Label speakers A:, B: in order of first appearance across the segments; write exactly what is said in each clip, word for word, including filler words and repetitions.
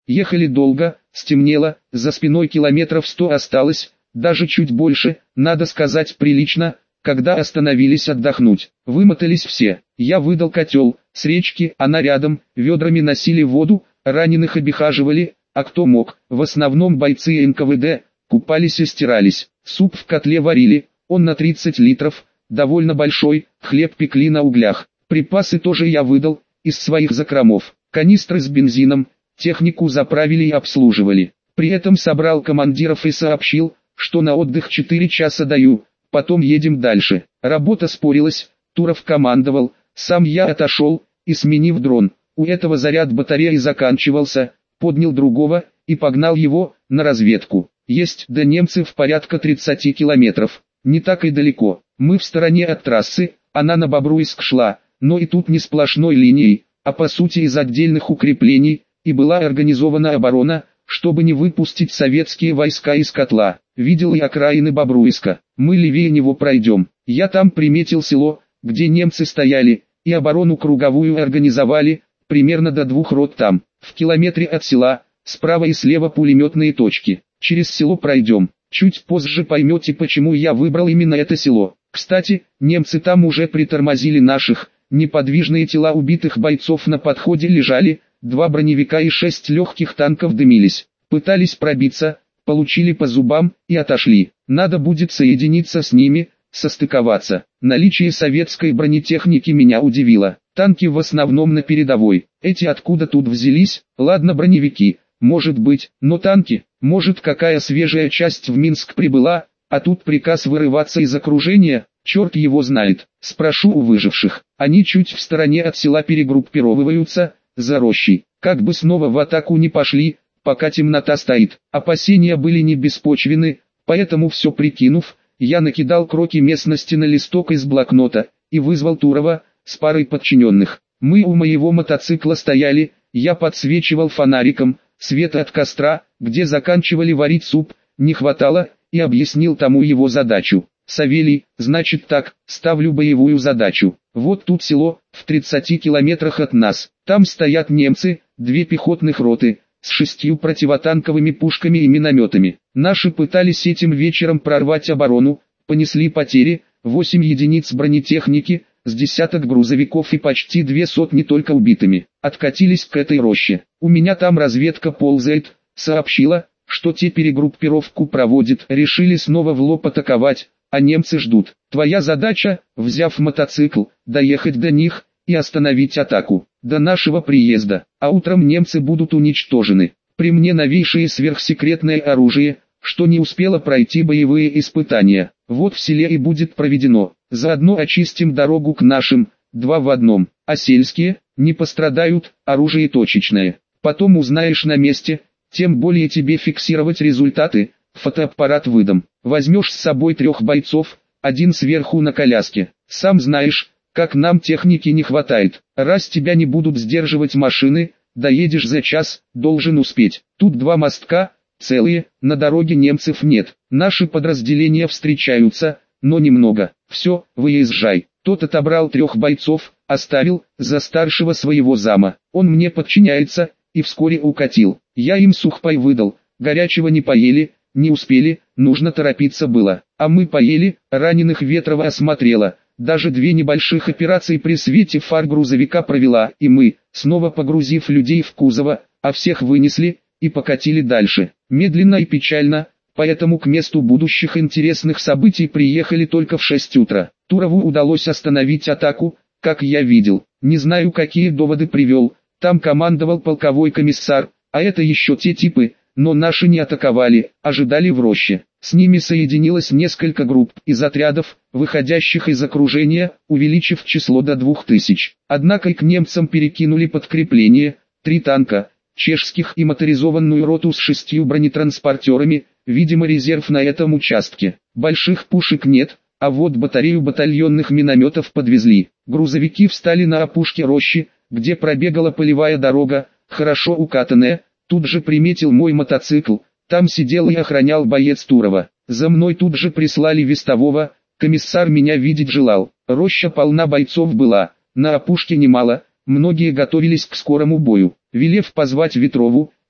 A: Ехали долго, стемнело, за спиной километров сто осталось, даже чуть больше, надо сказать прилично. Когда остановились отдохнуть, вымотались все. Я выдал котел, с речки, она рядом, ведрами носили воду, раненых обихаживали, а кто мог, в основном бойцы эн ка вэ дэ, купались и стирались. Суп в котле варили, он на тридцать литров, довольно большой, хлеб пекли на углях. Припасы тоже я выдал, из своих закромов, канистры с бензином, технику заправили и обслуживали. При этом собрал командиров и сообщил, что на отдых четыре часа даю. Потом едем дальше. Работа спорилась, Туров командовал, сам я отошел, и сменив дрон, у этого заряд батареи заканчивался, поднял другого, и погнал его, на разведку. Есть до немцев порядка тридцати километров, не так и далеко. Мы в стороне от трассы, она на Бобруйск шла, но и тут не сплошной линией, а по сути из отдельных укреплений, и была организована оборона, чтобы не выпустить советские войска из котла. Видел и окраины Бобруйска. Мы левее него пройдем. Я там приметил село, где немцы стояли, и оборону круговую организовали, примерно до двух рот там. В километре от села, справа и слева пулеметные точки. Через село пройдем. Чуть позже поймете, почему я выбрал именно это село. Кстати, немцы там уже притормозили наших. Неподвижные тела убитых бойцов на подходе лежали, два броневика и шесть легких танков дымились. Пытались пробиться, получили по зубам и отошли. Надо будет соединиться с ними, состыковаться. Наличие советской бронетехники меня удивило. Танки в основном на передовой. Эти откуда тут взялись? Ладно, броневики, может быть, но танки, может какая свежая часть в Минск прибыла, а тут приказ вырываться из окружения, черт его знает. Спрошу у выживших, они чуть в стороне от села перегруппировываются, за рощей, как бы снова в атаку не пошли, пока темнота стоит. Опасения были не беспочвены, поэтому все прикинув, я накидал кроки местности на листок из блокнота, и вызвал Турова, с парой подчиненных. Мы у моего мотоцикла стояли, я подсвечивал фонариком, света от костра, где заканчивали варить суп, не хватало, и объяснил тому его задачу. Савелий, значит так, ставлю боевую задачу. Вот тут село, в тридцати километрах от нас. Там стоят немцы, две пехотных роты, с шестью противотанковыми пушками и минометами. Наши пытались этим вечером прорвать оборону, понесли потери, восемь единиц бронетехники, с десяток грузовиков и почти две сотни только убитыми. Откатились к этой роще. У меня там разведка ползает, сообщила, что те перегруппировку проводят. Решили снова в лоб атаковать, а немцы ждут. Твоя задача, взяв мотоцикл, доехать до них и остановить атаку до нашего приезда, а утром немцы будут уничтожены. При мне новейшее сверхсекретное оружие, что не успело пройти боевые испытания. Вот в селе и будет проведено. Заодно очистим дорогу к нашим, два в одном. А сельские, не пострадают, оружие точечное. Потом узнаешь на месте, тем более тебе фиксировать результаты, фотоаппарат выдам. Возьмешь с собой трех бойцов, один сверху на коляске. Сам знаешь, как нам техники не хватает. Раз тебя не будут сдерживать машины, доедешь за час, должен успеть. Тут два мостка, целые, на дороге немцев нет. Наши подразделения встречаются, но немного. Все, выезжай. Тот отобрал трех бойцов, оставил, за старшего своего зама. Он мне подчиняется, и вскоре укатил. Я им сухпай выдал, горячего не поели, не успели, нужно торопиться было. А мы поели, раненых Ветрова осмотрела. Даже две небольших операции при свете фар грузовика провела, и мы, снова погрузив людей в кузово, а всех вынесли, и покатили дальше. Медленно и печально, поэтому к месту будущих интересных событий приехали только в шесть утра. Турову удалось остановить атаку, как я видел. Не знаю, какие доводы привел, там командовал полковой комиссар, а это еще те типы, но наши не атаковали, ожидали в роще. С ними соединилось несколько групп из отрядов, выходящих из окружения, увеличив число до двух тысяч. Однако и к немцам перекинули подкрепление, три танка, чешских и моторизованную роту с шестью бронетранспортерами, видимо резерв на этом участке. Больших пушек нет, а вот батарею батальонных минометов подвезли. Грузовики встали на опушке рощи, где пробегала полевая дорога, хорошо укатанная. Тут же приметил мой мотоцикл, там сидел и охранял боец Турова. За мной тут же прислали вестового, комиссар меня видеть желал. Роща полна бойцов была, на опушке немало, многие готовились к скорому бою. Велев позвать Ветрову,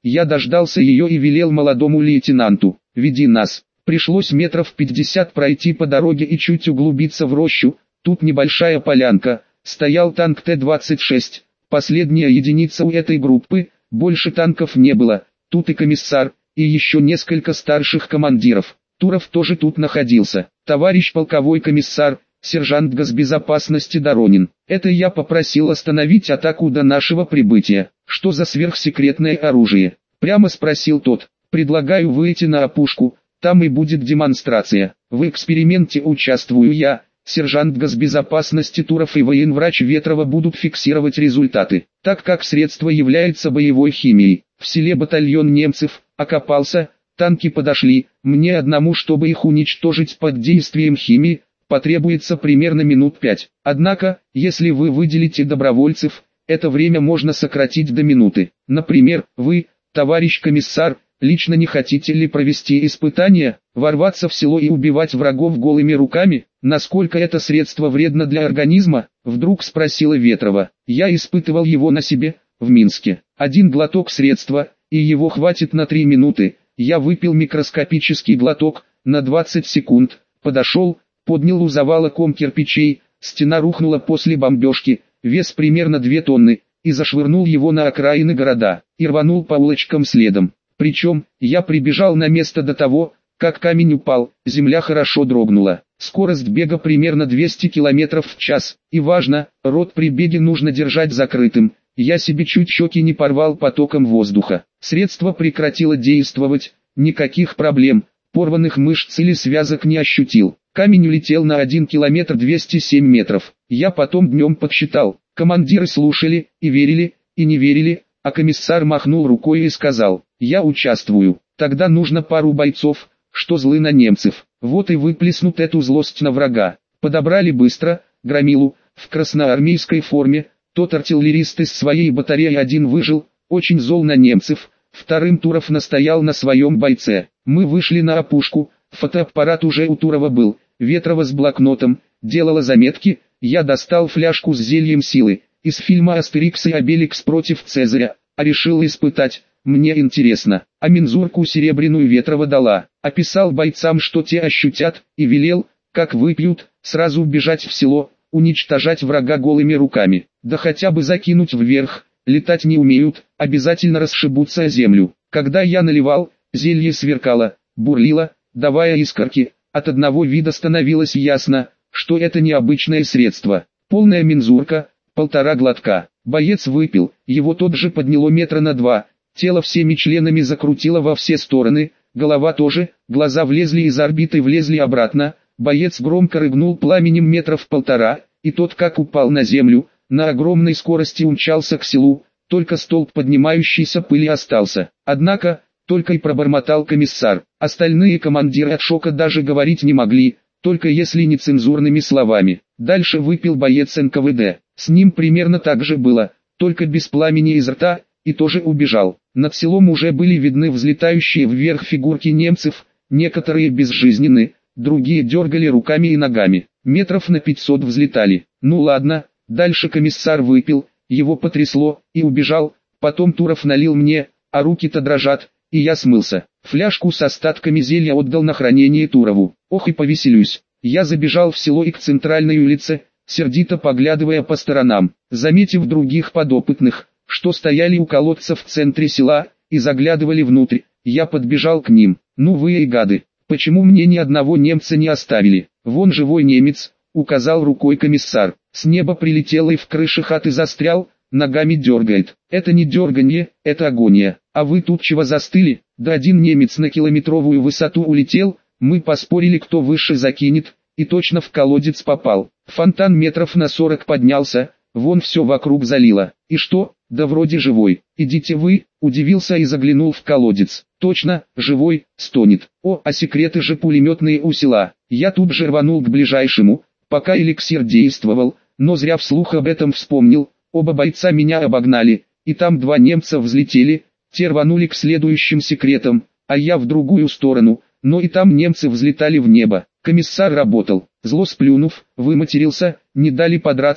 A: Я дождался ее и велел молодому лейтенанту: «Веди нас». Пришлось метров пятьдесят пройти по дороге и чуть углубиться в рощу. Тут небольшая полянка, стоял танк Т двадцать шесть, последняя единица у этой группы, больше танков не было. Тут и комиссар, и еще несколько старших командиров. Туров тоже тут находился. «Товарищ полковой комиссар, сержант госбезопасности Доронин, это я попросил остановить атаку до нашего прибытия. Что за сверхсекретное оружие?» Прямо спросил тот. «Предлагаю выйти на опушку, там и будет демонстрация. В эксперименте участвую я, сержант госбезопасности Туров и военврач Ветрова будут фиксировать результаты. Так как средство является боевой химией, в селе батальон немцев окопался, танки подошли, мне одному, чтобы их уничтожить под действием химии, потребуется примерно минут пять. Однако, если вы выделите добровольцев, это время можно сократить до минуты. Например, вы, товарищ комиссар, лично не хотите ли провести испытание, ворваться в село и убивать врагов голыми руками? Насколько это средство вредно для организма?» Вдруг спросила Ветрова. «Я испытывал его на себе, в Минске. Один глоток средства, и его хватит на три минуты. Я выпил микроскопический глоток, на двадцать секунд, подошел, поднял у завала ком кирпичей, стена рухнула после бомбежки, вес примерно две тонны, и зашвырнул его на окраины города, и рванул по улочкам следом. Причем, я прибежал на место до того, как камень упал, земля хорошо дрогнула. Скорость бега примерно двести километров в час, и важно, рот при беге нужно держать закрытым. Я себе чуть щеки не порвал потоком воздуха. Средство прекратило действовать, никаких проблем, порванных мышц или связок не ощутил. Камень улетел на один километр двести семь метров. Я потом днем подсчитал. Командиры слушали, и верили, и не верили, а комиссар махнул рукой и сказал: «Я участвую». Тогда нужно пару бойцов, что злы на немцев. Вот и выплеснут эту злость на врага. Подобрали быстро, громилу, в красноармейской форме. Тот артиллерист из своей батареи один выжил, очень зол на немцев. Вторым Туров настоял на своем бойце. Мы вышли на опушку, фотоаппарат уже у Турова был. Ветрова с блокнотом, делала заметки. Я достал фляжку с зельем силы, из фильма «Астерикс и Обеликс против Цезаря», а решил испытать. Мне интересно, а мензурку серебряную Ветрова дала, описал бойцам, что те ощутят, и велел, как выпьют, сразу бежать в село, уничтожать врага голыми руками, да хотя бы закинуть вверх, летать не умеют, обязательно расшибутся о землю. Когда я наливал, зелье сверкало, бурлило, давая искорки, от одного вида становилось ясно, что это необычное средство. Полная мензурка, полтора глотка, боец выпил, его тот же подняло метра на два. Тело всеми членами закрутило во все стороны, голова тоже, глаза влезли из орбиты, влезли обратно, боец громко рыгнул пламенем метров полтора, и тот как упал на землю, на огромной скорости умчался к селу, только столб поднимающейся пыли остался. Однако, только и пробормотал комиссар, остальные командиры от шока даже говорить не могли, только если нецензурными словами. Дальше выпил боец эн ка вэ дэ, с ним примерно так же было, только без пламени из рта, и тоже убежал. Над селом уже были видны взлетающие вверх фигурки немцев, некоторые безжизненны, другие дергали руками и ногами, метров на пятьсот взлетали. Ну ладно, дальше комиссар выпил, его потрясло, и убежал, потом Туров налил мне, а руки-то дрожат, и я смылся. Фляжку с остатками зелья отдал на хранение Турову. Ох и повеселюсь. Я забежал в село и к центральной улице, сердито поглядывая по сторонам, заметив других подопытных, что стояли у колодца в центре села, и заглядывали внутрь. Я подбежал к ним. «Ну вы и гады, почему мне ни одного немца не оставили? Вон живой немец», — указал рукой комиссар. «С неба прилетел и в крыше хаты застрял, ногами дергает. Это не дерганье, это агония. А вы тут чего застыли? Да один немец на километровую высоту улетел, мы поспорили, кто выше закинет, и точно в колодец попал. Фонтан метров на сорок поднялся, вон все вокруг залило. И что? Да вроде живой. Идите вы», — удивился и заглянул в колодец. «Точно, живой, стонет. О, а секреты же пулеметные у села». Я тут же рванул к ближайшему, пока эликсир действовал, но зря вслух об этом вспомнил. Оба бойца меня обогнали, и там два немца взлетели, те рванули к следующим секретам, а я в другую сторону, но и там немцы взлетали в небо. Комиссар работал, зло сплюнув, выматерился, не дали подраться,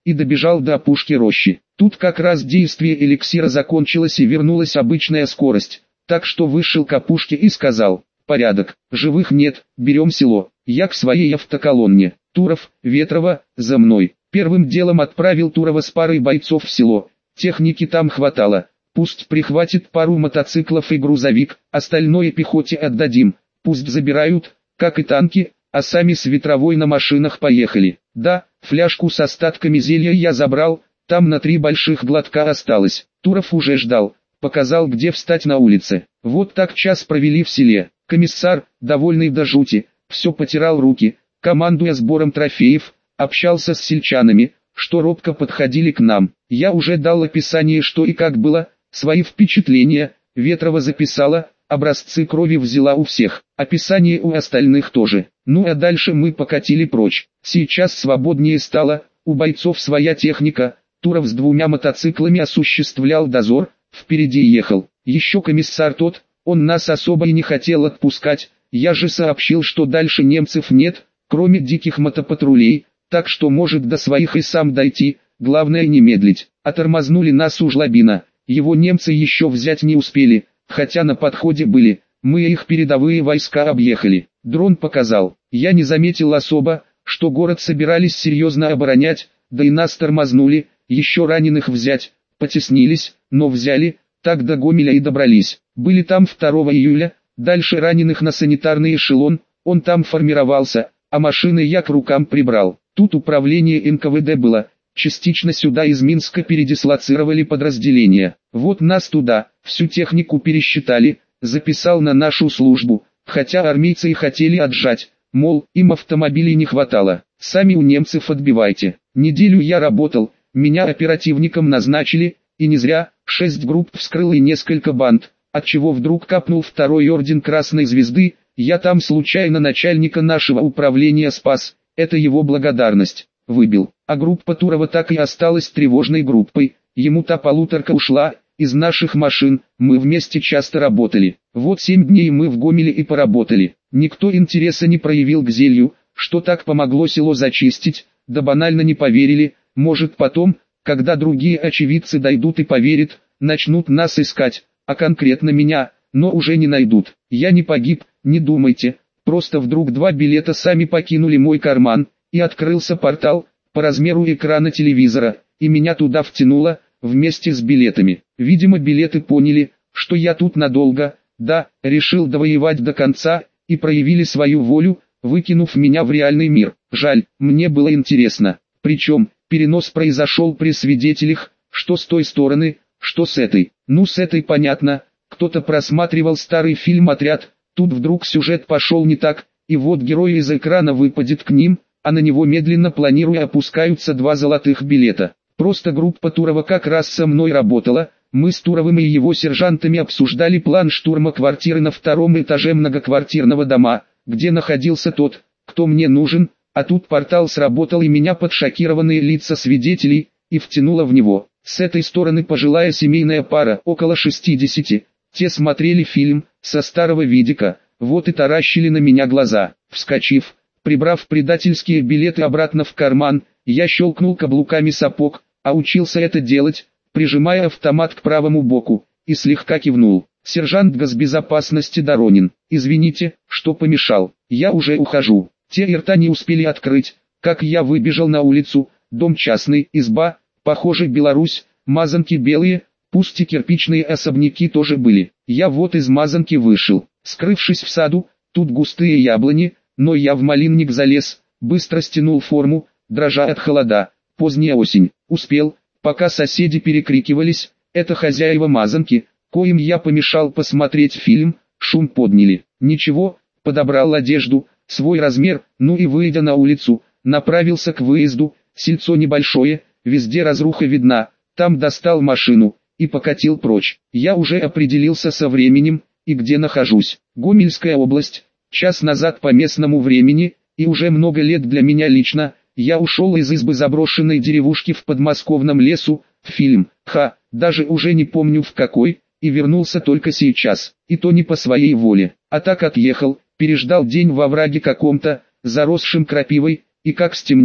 A: и добежал до опушки рощи. Тут как раз действие эликсира закончилось и вернулась обычная скорость, так что вышел к опушке и сказал: «Порядок, живых нет, берем село». Я к своей автоколонне. Туров, Ветрова, за мной. Первым делом отправил Турова с парой бойцов в село. Техники там хватало. Пусть прихватит пару мотоциклов и грузовик, остальное пехоте отдадим. Пусть забирают, как и танки, а сами с Ветровой на машинах поехали. Да, фляжку с остатками зелья я забрал, там на три больших глотка осталось. Туров уже ждал, показал, где встать на улице. Вот так час провели в селе. Комиссар, довольный до жути, все потирал руки, командуя сбором трофеев, общался с сельчанами, что робко подходили к нам. Я уже дал описание, что и как было, свои впечатления, Ветрова записала, образцы крови взяла у всех, описание у остальных тоже. Ну а дальше мы покатили прочь. Сейчас свободнее стало, у бойцов своя техника, Туров с двумя мотоциклами осуществлял дозор, впереди ехал. Еще комиссар тот, он нас особо и не хотел отпускать, я же сообщил, что дальше немцев нет, кроме диких мотопатрулей, так что может до своих и сам дойти, главное не медлить. А тормознули нас у Жлобина, его немцы еще взять не успели, хотя на подходе были, мы их передовые войска объехали. Дрон показал, я не заметил особо, что город собирались серьезно оборонять, да и нас тормознули, еще раненых взять, потеснились, но взяли, так до Гомеля и добрались. Были там второго июля, дальше раненых на санитарный эшелон, он там формировался, а машины я к рукам прибрал. Тут управление эн ка вэ дэ было, частично сюда из Минска передислоцировали подразделения. Вот нас туда, всю технику пересчитали, записал на нашу службу, хотя армейцы и хотели отжать, мол, им автомобилей не хватало, сами у немцев отбивайте. Неделю я работал, меня оперативником назначили, и не зря, шесть групп вскрыл и несколько банд, отчего вдруг капнул второй орден Красной Звезды, я там случайно начальника нашего управления спас, это его благодарность, выбил. А группа Турова так и осталась тревожной группой, ему та полуторка ушла, из наших машин, мы вместе часто работали. Вот семь дней мы в Гомеле и поработали, никто интереса не проявил к зелью, что так помогло село зачистить, да банально не поверили, может потом, когда другие очевидцы дойдут и поверят, начнут нас искать, а конкретно меня, но уже не найдут. Я не погиб, не думайте, просто вдруг два билета сами покинули мой карман, и открылся портал, по размеру экрана телевизора, и меня туда втянуло, вместе с билетами. Видимо, билеты поняли, что я тут надолго, да, решил довоевать до конца, и проявили свою волю, выкинув меня в реальный мир. Жаль, мне было интересно. Причем, перенос произошел при свидетелях, что с той стороны, что с этой. Ну с этой понятно, кто-то просматривал старый фильм «Отряд», тут вдруг сюжет пошел не так, и вот герой из экрана выпадет к ним, а на него медленно планируя опускаются два золотых билета. Просто группа Турова как раз со мной работала, мы с Туровым и его сержантами обсуждали план штурма квартиры на втором этаже многоквартирного дома, где находился тот, кто мне нужен, а тут портал сработал и меня под шокированные лица свидетелей, и втянуло в него. С этой стороны пожилая семейная пара, около шестидесяти, те смотрели фильм, со старого видика, вот и таращили на меня глаза. Вскочив, прибрав предательские билеты обратно в карман, я щелкнул каблуками сапог, а учился это делать, прижимая автомат к правому боку, и слегка кивнул. Сержант госбезопасности Доронин, извините, что помешал, я уже ухожу. Те и рта не успели открыть, как я выбежал на улицу, дом частный, изба, похоже Беларусь, мазанки белые, пусть и кирпичные особняки тоже были. Я вот из мазанки вышел, скрывшись в саду, тут густые яблони, но я в малинник залез, быстро стянул форму, дрожа от холода, поздняя осень, успел, пока соседи перекрикивались, это хозяева мазанки, коим я помешал посмотреть фильм, шум подняли. Ничего, подобрал одежду, свой размер, ну и выйдя на улицу, направился к выезду, сельцо небольшое, везде разруха видна, там достал машину, и покатил прочь. Я уже определился со временем, и где нахожусь. Гомельская область, час назад по местному времени, и уже много лет для меня лично, я ушел из избы заброшенной деревушки в подмосковном лесу, в фильм, ха, даже уже не помню в какой, и вернулся только сейчас, и то не по своей воле, а так отъехал, переждал день во враге каком-то, заросшим крапивой, и как стемнело,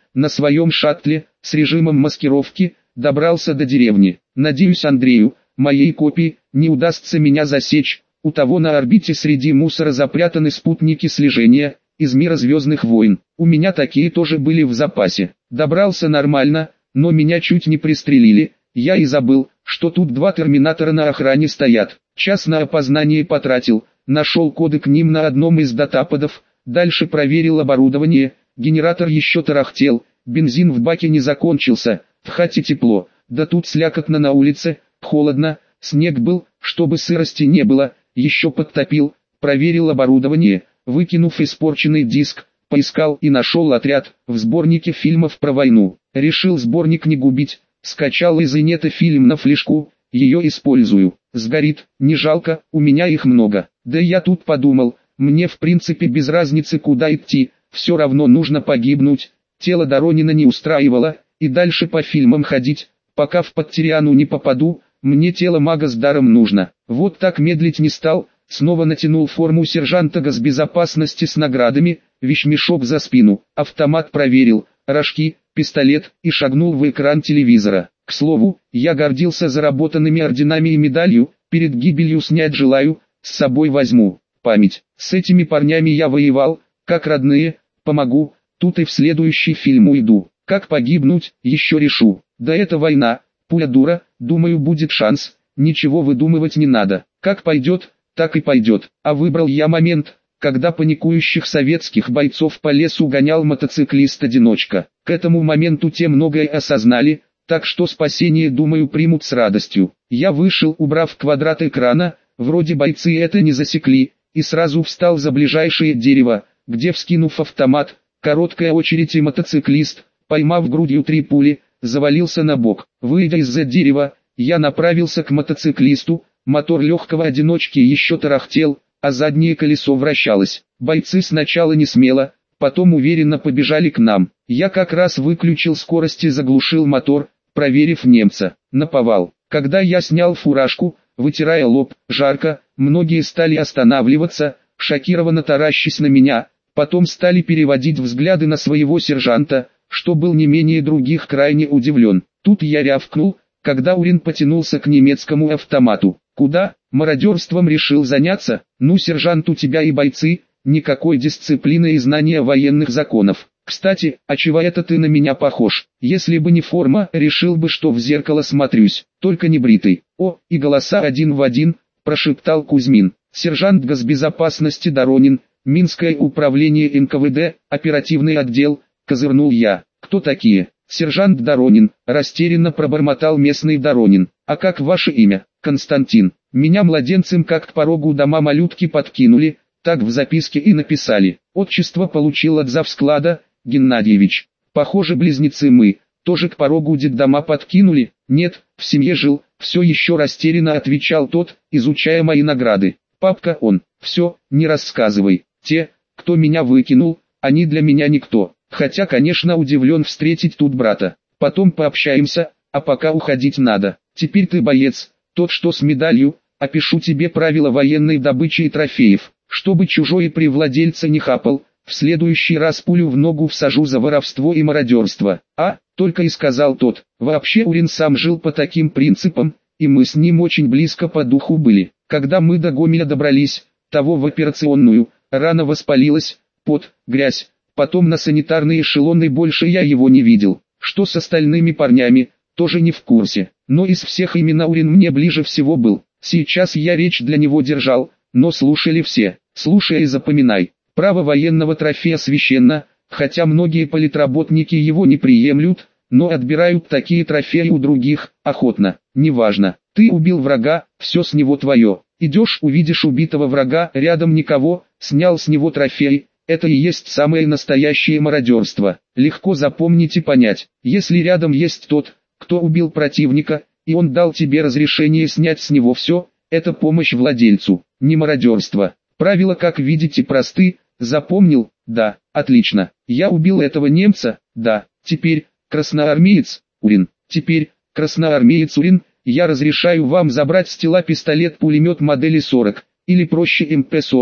A: на своем шаттле, с режимом маскировки, добрался до деревни. Надеюсь, Андрею, моей копии, не удастся меня засечь. У того на орбите среди мусора запрятаны спутники слежения из мира Звездных войн. У меня такие тоже были в запасе. Добрался нормально, но меня чуть не пристрелили. Я и забыл, что тут два терминатора на охране стоят. Час на опознание потратил, нашел коды к ним на одном из датападов, дальше проверил оборудование, генератор еще тарахтел, бензин в баке не закончился, в хате тепло, да тут слякотно на улице, холодно, снег был, чтобы сырости не было, еще подтопил, проверил оборудование, выкинув испорченный диск, поискал и нашел отряд в сборнике фильмов про войну. Решил сборник не губить, скачал из инета фильм на флешку, ее использую. Сгорит, не жалко, у меня их много. Да я тут подумал, мне в принципе без разницы куда идти, все равно нужно погибнуть. Тело Доронина не устраивало, и дальше по фильмам ходить, пока в Подтериану не попаду, мне тело мага с даром нужно. Вот так медлить не стал, снова натянул форму сержанта госбезопасности с наградами, вещмешок за спину, автомат проверил, рожки, пистолет и шагнул в экран телевизора. К слову, я гордился заработанными орденами и медалью, перед гибелью снять желаю, с собой возьму. Память. С этими парнями я воевал, как родные, помогу, тут и в следующий фильм уйду. Как погибнуть, еще решу. Да это война, пуля дура, думаю будет шанс, ничего выдумывать не надо. Как пойдет, так и пойдет. А выбрал я момент, когда паникующих советских бойцов по лесу гонял мотоциклист-одиночка. К этому моменту те многое осознали, так что спасение, думаю, примут с радостью. Я вышел, убрав квадрат экрана, вроде бойцы это не засекли, и сразу встал за ближайшее дерево, где, вскинув автомат, короткая очередь и мотоциклист, поймав грудью три пули, завалился на бок. Выйдя из-за дерева, я направился к мотоциклисту, мотор легкого одиночки еще тарахтел, а заднее колесо вращалось. Бойцы сначала не смело, потом уверенно побежали к нам. Я как раз выключил скорость и заглушил мотор, проверив немца. Наповал. Когда я снял фуражку, вытирая лоб, жарко, многие стали останавливаться, шокированно таращась на меня, потом стали переводить взгляды на своего сержанта, что был не менее других крайне удивлен. Тут я рявкнул, когда Урин потянулся к немецкому автомату. Куда? Мародерством решил заняться? Ну, сержант, у тебя и бойцы, никакой дисциплины и знания военных законов. Кстати, а чего это ты на меня похож? Если бы не форма, решил бы, что в зеркало смотрюсь, только не бритый. О, и голоса один в один, прошептал Кузьмин. Сержант госбезопасности Доронин, Минское управление эн ка вэ дэ, оперативный отдел, козырнул я. Кто такие? Сержант Доронин, растерянно пробормотал местный Доронин. А как ваше имя? Константин. Меня младенцем как к порогу дома малютки подкинули, так в записке и написали. Отчество получил от завсклада, Геннадьевич. Похоже, близнецы мы, тоже к порогу детдома подкинули. Нет, в семье жил, все еще растерянно отвечал тот, изучая мои награды. Папка он, все, не рассказывай. Те, кто меня выкинул, они для меня никто. Хотя, конечно, удивлен встретить тут брата. Потом пообщаемся, а пока уходить надо. Теперь ты боец, тот что с медалью, опишу тебе правила военной добычи и трофеев. Чтобы чужой при владельце не хапал, в следующий раз пулю в ногу всажу за воровство и мародерство. А, только и сказал тот. Вообще Урин сам жил по таким принципам, и мы с ним очень близко по духу были. Когда мы до Гомеля добрались, того в операционную, рана воспалилась, пот, грязь, потом на санитарные эшелоны больше я его не видел. Что с остальными парнями, тоже не в курсе. Но из всех именно Урин мне ближе всего был. Сейчас я речь для него держал, но слушали все. Слушай и запоминай. Право военного трофея священно, хотя многие политработники его не приемлют, но отбирают такие трофеи у других, охотно. Неважно, ты убил врага, все с него твое. Идешь, увидишь убитого врага, рядом никого, снял с него трофей. Это и есть самое настоящее мародерство. Легко запомнить и понять. Если рядом есть тот, кто убил противника, и он дал тебе разрешение снять с него все, это помощь владельцу, не мародерство. Правила, как видите, просты. Запомнил? Да, отлично. Я убил этого немца? Да. Теперь, красноармеец, Урин. Теперь, красноармеец Урин, я разрешаю вам забрать с тела пистолет-пулемет модели сорок, или проще эм пэ сорок,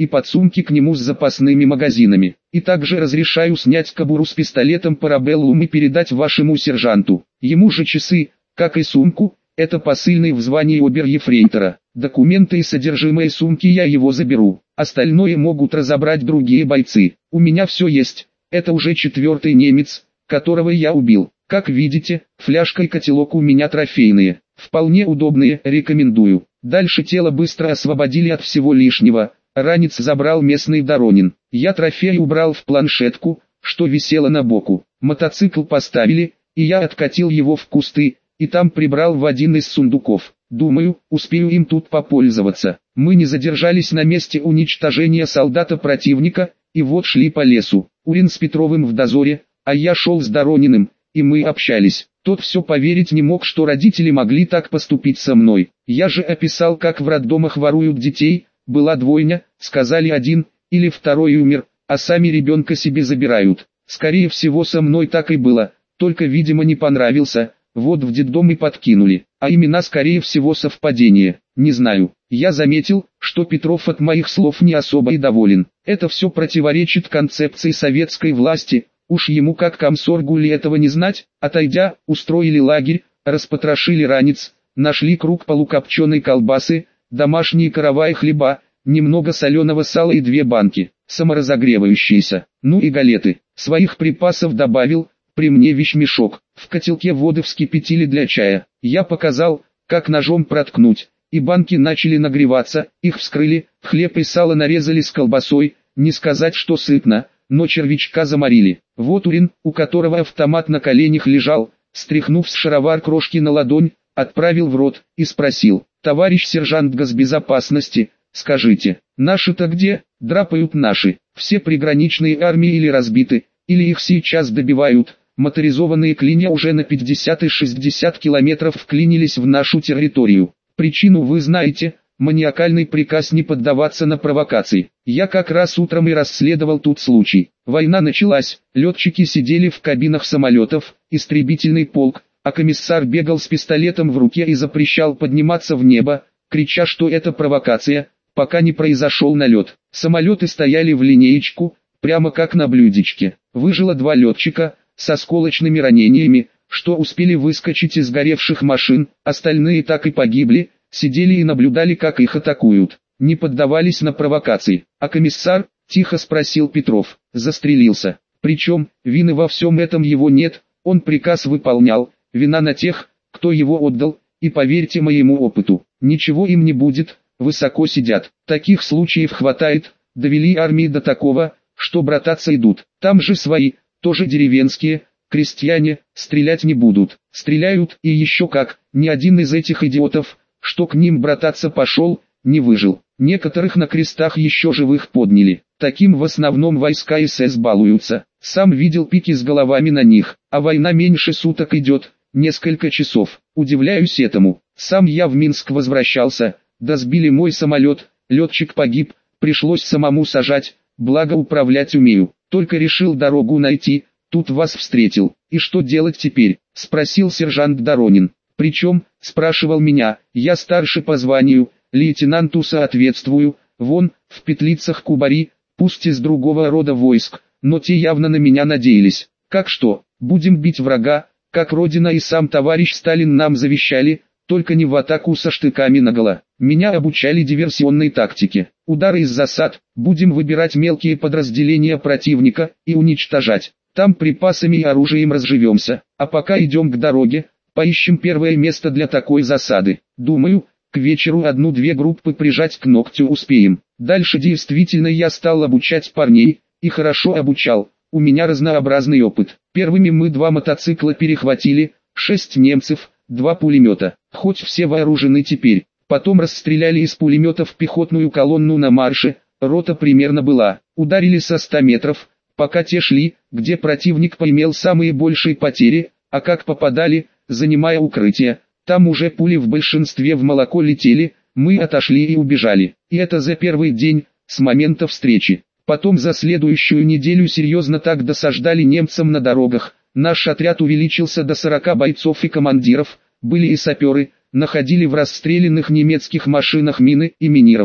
A: и подсумки к нему с запасными магазинами. И также разрешаю снять кобуру с пистолетом Парабеллум и передать вашему сержанту. Ему же часы, как и сумку, это посыльный в звании обер-ефрейтора. Документы и содержимое сумки я его заберу. Остальное могут разобрать другие бойцы. У меня все есть. Это уже четвертый немец, которого я убил. Как видите, фляжка и котелок у меня трофейные. Вполне удобные, рекомендую. Дальше тело быстро освободили от всего лишнего. Ранец забрал местный Доронин. Я трофей убрал в планшетку, что висела на боку. Мотоцикл поставили, и я откатил его в кусты, и там прибрал в один из сундуков. Думаю, успею им тут попользоваться. Мы не задержались на месте уничтожения солдата противника, и вот шли по лесу. Урин с Петровым в дозоре, а я шел с Дорониным, и мы общались. Тот все поверить не мог, что родители могли так поступить со мной. Я же описал, как в роддомах воруют детей, была двойня, сказали один, или второй умер, а сами ребенка себе забирают. Скорее всего со мной так и было, только видимо не понравился, вот в детдом и подкинули. А имена скорее всего совпадение, не знаю. Я заметил, что Петров от моих слов не особо и доволен. Это все противоречит концепции советской власти. Уж ему как комсоргу ли этого не знать? Отойдя, устроили лагерь, распотрошили ранец, нашли круг полукопченой колбасы, домашние караваи хлеба, немного соленого сала и две банки, саморазогревающиеся, ну и галеты. Своих припасов добавил, при мне вещмешок, в котелке воды вскипятили для чая. Я показал, как ножом проткнуть, и банки начали нагреваться, их вскрыли, хлеб и сало нарезали с колбасой, не сказать, что сытно, но червячка заморили. Вот Урин, у которого автомат на коленях лежал, стряхнув с шаровар крошки на ладонь, отправил в рот и спросил: «Товарищ сержант госбезопасности, скажите, наши-то где?» «Драпают наши, все приграничные армии или разбиты, или их сейчас добивают». Моторизованные клинья уже на пятьдесят и шестьдесят километров вклинились в нашу территорию. Причину вы знаете, маниакальный приказ не поддаваться на провокации. Я как раз утром и расследовал тут случай. Война началась, летчики сидели в кабинах самолетов, истребительный полк, а комиссар бегал с пистолетом в руке и запрещал подниматься в небо, крича, что это провокация, пока не произошел налет. Самолеты стояли в линеечку, прямо как на блюдечке. Выжило два летчика с осколочными ранениями, что успели выскочить из горевших машин, остальные так и погибли, сидели и наблюдали, как их атакуют, не поддавались на провокации. А комиссар, тихо спросил Петров, застрелился. Причем, вины во всем этом его нет, он приказ выполнял, вина на тех, кто его отдал, и поверьте моему опыту, ничего им не будет, высоко сидят. Таких случаев хватает, довели армии до такого, что брататься идут. Там же свои, тоже деревенские, крестьяне, стрелять не будут. Стреляют, и еще как, ни один из этих идиотов, что к ним брататься пошел, не выжил. Некоторых на крестах еще живых подняли. Таким в основном войска СС балуются. Сам видел пики с головами на них, а война меньше суток идет, несколько часов. Удивляюсь этому. Сам я в Минск возвращался, да сбили мой самолет, летчик погиб, пришлось самому сажать, благо управлять умею. Только решил дорогу найти, тут вас встретил. И что делать теперь? Спросил сержант Доронин. Причем, спрашивал меня, я старше по званию, лейтенанту соответствую, вон, в петлицах кубари, пусть из другого рода войск, но те явно на меня надеялись. Как что, будем бить врага, как Родина и сам товарищ Сталин нам завещали, только не в атаку со штыками наголо. Меня обучали диверсионной тактике. Удары из засад, будем выбирать мелкие подразделения противника и уничтожать. Там припасами и оружием разживемся, а пока идем к дороге, поищем первое место для такой засады. Думаю, к вечеру одну-две группы прижать к ногтю успеем. Дальше действительно я стал обучать парней, и хорошо обучал. У меня разнообразный опыт. Первыми мы два мотоцикла перехватили, шесть немцев, два пулемета. Хоть все вооружены теперь. Потом расстреляли из пулеметов пехотную колонну на марше, рота примерно была. Ударили со ста метров, пока те шли, где противник поимел самые большие потери, а как попадали, занимая укрытие, там уже пули в большинстве в молоко летели, мы отошли и убежали. И это за первый день, с момента встречи. Потом за следующую неделю серьезно так досаждали немцам на дорогах. Наш отряд увеличился до сорока бойцов и командиров, были и саперы, находили в расстрелянных немецких машинах мины и минировали.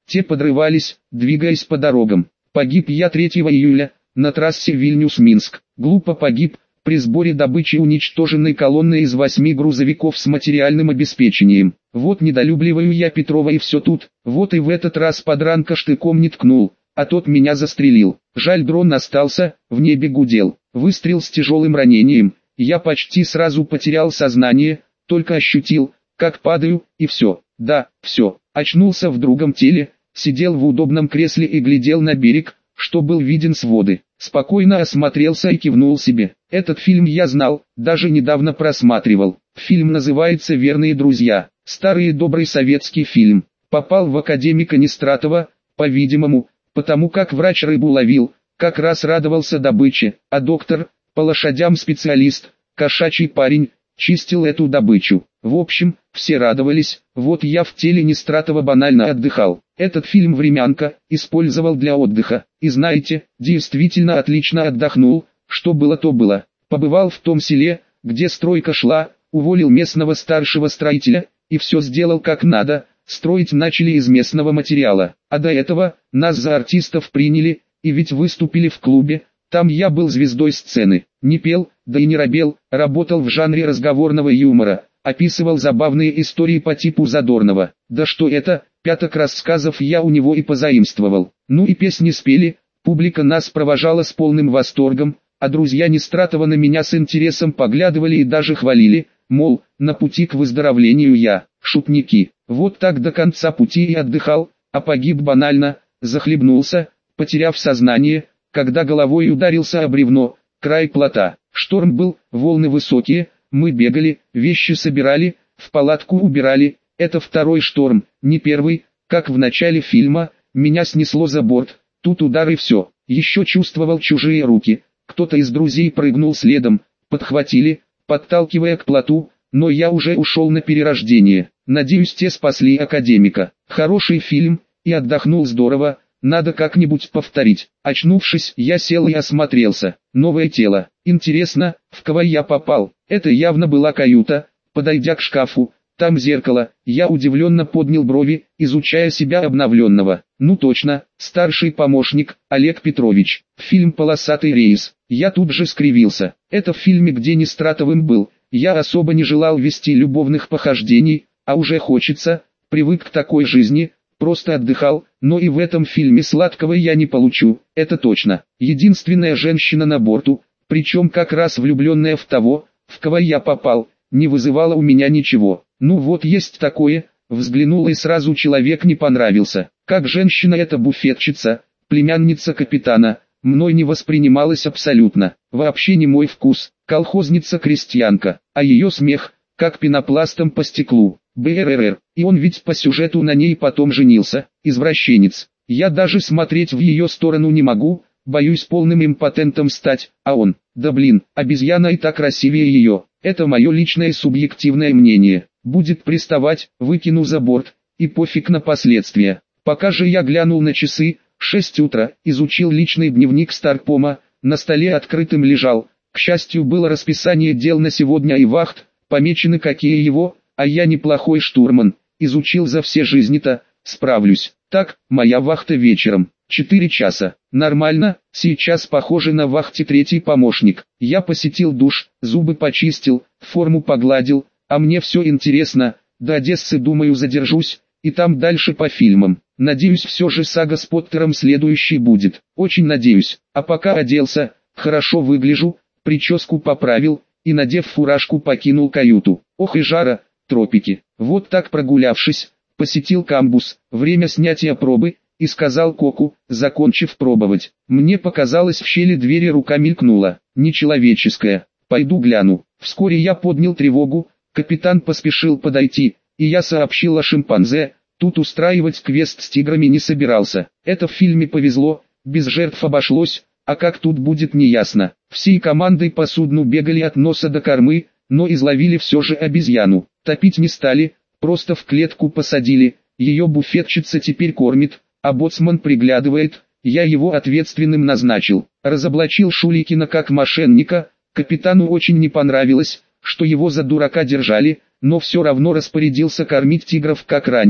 A: те подрывались, двигаясь по дорогам. Погиб я третьего июля, на трассе Вильнюс-Минск. Глупо погиб, при сборе добычи уничтоженной колонны из восьми грузовиков с материальным обеспечением. Вот недолюбливаю я Петрова и все тут, вот и в этот раз подранка штыком не ткнул, а тот меня застрелил. Жаль, дрон остался, в небе гудел. Выстрел с тяжелым ранением, я почти сразу потерял сознание, только ощутил, как падаю, и все. Да, все, очнулся в другом теле, сидел в удобном кресле и глядел на берег, что был виден с воды. Спокойно осмотрелся и кивнул себе. Этот фильм я знал, даже недавно просматривал. Фильм называется «Верные друзья». Старый добрый советский фильм. Попал в академика Нестратова, по-видимому, потому как врач рыбу ловил, как раз радовался добыче, а доктор, по лошадям специалист, кошачий парень, чистил эту добычу. В общем, все радовались, вот я в теле Нестратова банально отдыхал. Этот фильм «Времянка» использовал для отдыха, и знаете, действительно отлично отдохнул, что было то было. Побывал в том селе, где стройка шла, уволил местного старшего строителя, и все сделал как надо, строить начали из местного материала. А до этого, нас за артистов приняли, и ведь выступили в клубе, там я был звездой сцены. Не пел, да и не робел, работал в жанре разговорного юмора, описывал забавные истории по типу Задорнова. Да что это, пяток рассказов я у него и позаимствовал. Ну и песни спели, публика нас провожала с полным восторгом, а друзья Нестратова на меня с интересом поглядывали и даже хвалили, мол, на пути к выздоровлению я, шутники. Вот так до конца пути и отдыхал, а погиб банально, захлебнулся, потеряв сознание, когда головой ударился о бревно, край плота. Шторм был, волны высокие, мы бегали, вещи собирали, в палатку убирали. Это второй шторм, не первый, как в начале фильма, меня снесло за борт, тут удар и все. Еще чувствовал чужие руки, кто-то из друзей прыгнул следом, подхватили, подталкивая к плоту, но я уже ушел на перерождение. Надеюсь, те спасли академика. Хороший фильм, и отдохнул здорово, надо как-нибудь повторить. Очнувшись, я сел и осмотрелся. Новое тело. Интересно, в кого я попал? Это явно была каюта. Подойдя к шкафу, там зеркало, я удивленно поднял брови, изучая себя обновленного. Ну точно, старший помощник, Олег Петрович. Фильм «Полосатый рейс». Я тут же скривился. Это в фильме, где Нестратовым был. Я особо не желал вести любовных похождений, а уже хочется, привык к такой жизни, просто отдыхал, но и в этом фильме сладкого я не получу, это точно. Единственная женщина на борту, причем как раз влюбленная в того, в кого я попал, не вызывала у меня ничего. Ну вот есть такое, взглянул и сразу человек не понравился. Как женщина эта буфетчица, племянница капитана, мной не воспринималась абсолютно. Вообще не мой вкус, колхозница-крестьянка, а ее смех, как пенопластом по стеклу. БРРР, и он ведь по сюжету на ней потом женился, извращенец. Я даже смотреть в ее сторону не могу, боюсь полным импотентом стать, а он, да блин, обезьяна и так красивее ее. Это мое личное субъективное мнение. Будет приставать, выкину за борт, и пофиг на последствия. Пока же я глянул на часы, шесть утра, изучил личный дневник Старпома, на столе открытым лежал. К счастью, было расписание дел на сегодня и вахт, помечены какие его, а я неплохой штурман, изучил за все жизни-то, справлюсь. Так, моя вахта вечером, четыре часа. Нормально, сейчас похоже на вахте третий помощник. Я посетил душ, зубы почистил, форму погладил, а мне все интересно, до Одессы думаю задержусь, и там дальше по фильмам. Надеюсь, все же сага с Поттером следующий будет, очень надеюсь. А пока оделся, хорошо выгляжу, прическу поправил, и надев фуражку покинул каюту. Ох и жара, тропики. Вот так прогулявшись, посетил камбус, время снятия пробы, и сказал Коку, закончив пробовать. Мне показалось, в щели двери рука мелькнула, нечеловеческая. Пойду гляну. Вскоре я поднял тревогу, капитан поспешил подойти, и я сообщил о шимпанзе. Тут устраивать квест с тиграми не собирался. Это в фильме повезло, без жертв обошлось, а как тут будет неясно. Всей командой по судну бегали от носа до кормы, но изловили все же обезьяну. Топить не стали, просто в клетку посадили, ее буфетчица теперь кормит, а боцман приглядывает, я его ответственным назначил. Разоблачил Шуликина как мошенника, капитану очень не понравилось, что его за дурака держали, но все равно распорядился кормить тигров как раньше.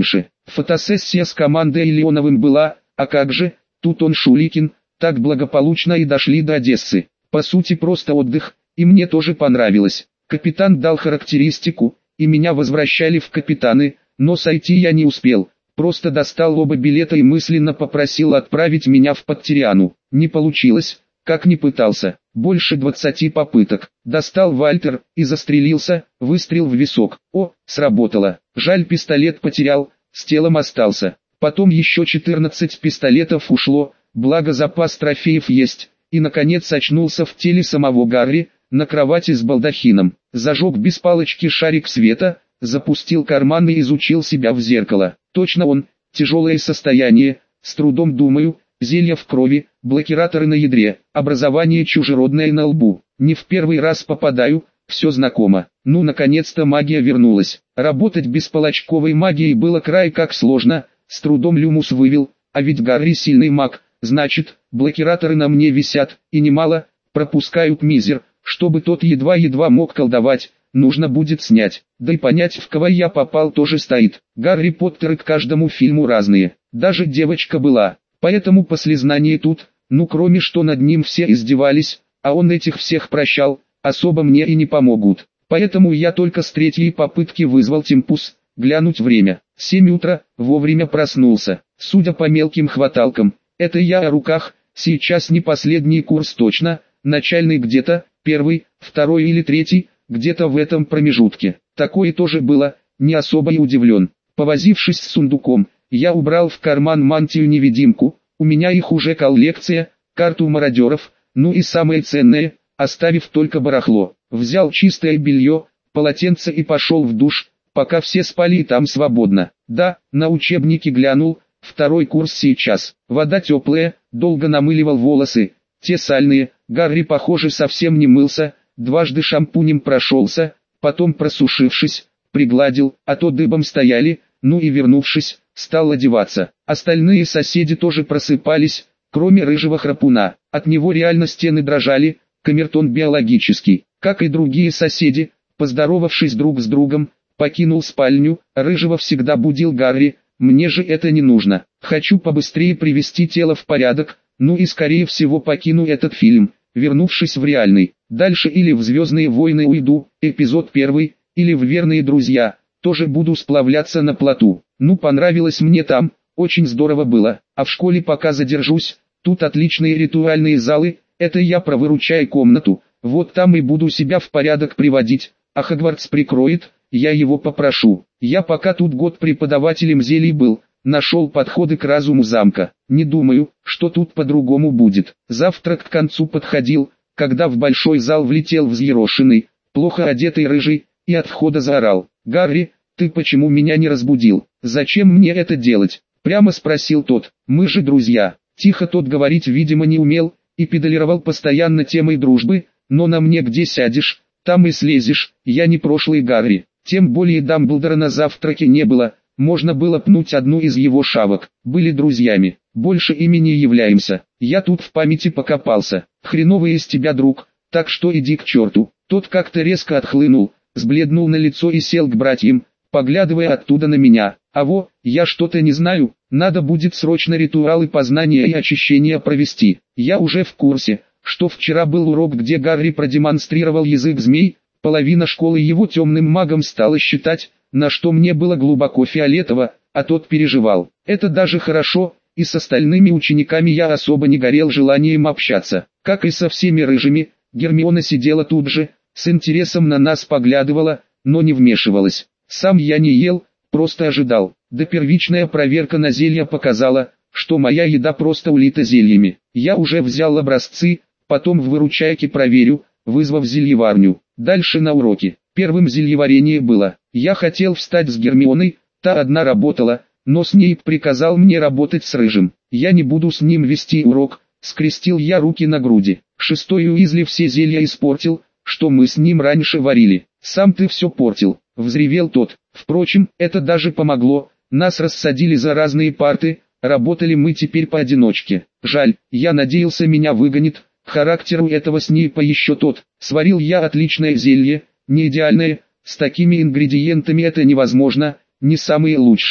A: Фотосессия с командой Леоновым была, а как же, тут он Шуликин, так благополучно и дошли до Одессы. По сути просто отдых, и мне тоже понравилось. Капитан дал характеристику, и меня возвращали в капитаны, но сойти я не успел. Просто достал оба билета и мысленно попросил отправить меня в Подтериану. Не получилось, как ни пытался. Больше двадцати попыток. Достал Вальтер и застрелился, выстрел в висок. О, сработало. Жаль, пистолет потерял, с телом остался. Потом еще четырнадцать пистолетов ушло, благо запас трофеев есть. И наконец очнулся в теле самого Гарри, на кровати с балдахином. Зажег без палочки шарик света, запустил карман и изучил себя в зеркало. Точно он, тяжелое состояние, с трудом думаю, зелья в крови, блокираторы на ядре, образование чужеродное на лбу. Не в первый раз попадаю, все знакомо. Ну наконец-то магия вернулась. Работать без палочковой магии было край как сложно, с трудом Люмус вывел, а ведь Гарри сильный маг, значит, блокираторы на мне висят, и немало, пропускают мизер, чтобы тот едва-едва мог колдовать. Нужно будет снять, да и понять, в кого я попал, тоже стоит. Гарри Поттеры к каждому фильму разные, даже девочка была, поэтому послезнание тут, ну кроме что над ним все издевались, а он этих всех прощал, особо мне и не помогут. Поэтому я только с третьей попытки вызвал Темпус, глянуть время. семь утра, вовремя проснулся. Судя по мелким хваталкам, это я о руках, сейчас не последний курс точно, начальный где-то, первый, второй или третий, где-то в этом промежутке. Такое тоже было, не особо и удивлен. Повозившись с сундуком, я убрал в карман мантию-невидимку, у меня их уже коллекция, карту мародеров, ну и самое ценное, оставив только барахло. Взял чистое белье, полотенце и пошел в душ, пока все спали и там свободно. Да, на учебники глянул, второй курс сейчас. Вода теплая, долго намыливал волосы, те сальные, Гарри похоже совсем не мылся, дважды шампунем прошелся, потом просушившись, пригладил, а то дыбом стояли, ну и вернувшись, стал одеваться. Остальные соседи тоже просыпались, кроме рыжего храпуна, от него реально стены дрожали, камертон биологический, как и другие соседи, поздоровавшись друг с другом, покинул спальню, рыжего всегда будил Гарри, мне же это не нужно, хочу побыстрее привести тело в порядок, ну и скорее всего покину этот фильм, вернувшись в реальный. Дальше или в «Звездные войны» уйду, эпизод первый, или в «Верные друзья», тоже буду сплавляться на плоту. Ну понравилось мне там, очень здорово было, а в школе пока задержусь, тут отличные ритуальные залы, это я про «Выручай комнату», вот там и буду себя в порядок приводить, а Хогвартс прикроет, я его попрошу. Я пока тут год преподавателем зелий был, нашел подходы к разуму замка, не думаю, что тут по-другому будет. Завтрак к концу подходил, когда в большой зал влетел взъерошенный, плохо одетый рыжий, и от входа заорал: «Гарри, ты почему меня не разбудил? Зачем мне это делать?» Прямо спросил тот. «Мы же друзья». Тихо тот говорить видимо не умел, и педалировал постоянно темой дружбы, но на мне где сядешь, там и слезешь, я не прошлый Гарри. Тем более Дамблдора на завтраке не было, можно было пнуть одну из его шавок. Были друзьями, больше ими не являемся. Я тут в памяти покопался. Хреновый из тебя друг, так что иди к черту. Тот как-то резко отхлынул, сбледнул на лицо и сел к братьям, поглядывая оттуда на меня. А во, я что-то не знаю, надо будет срочно ритуалы познания и очищения провести. Я уже в курсе, что вчера был урок, где Гарри продемонстрировал язык змей, половина школы его темным магом стала считать, на что мне было глубоко фиолетово, а тот переживал. Это даже хорошо, и с остальными учениками я особо не горел желанием общаться. Как и со всеми рыжими, Гермиона сидела тут же, с интересом на нас поглядывала, но не вмешивалась. Сам я не ел, просто ожидал. Да первичная проверка на зелья показала, что моя еда просто улита зельями. Я уже взял образцы, потом в выручайке проверю, вызвав зельеварню. Дальше на уроке. Первым зельеварение было. Я хотел встать с Гермионой, та одна работала, но Снейп приказал мне работать с рыжим. Я не буду с ним вести урок, скрестил я руки на груди. Шестой Уизли все зелья испортил, что мы с ним раньше варили. Сам ты все портил, взревел тот. Впрочем, это даже помогло, нас рассадили за разные парты, работали мы теперь поодиночке. Жаль, я надеялся меня выгонит, характер у этого Снейпа еще тот. Сварил я отличное зелье, не идеальное, с такими ингредиентами это невозможно, не самые лучшие.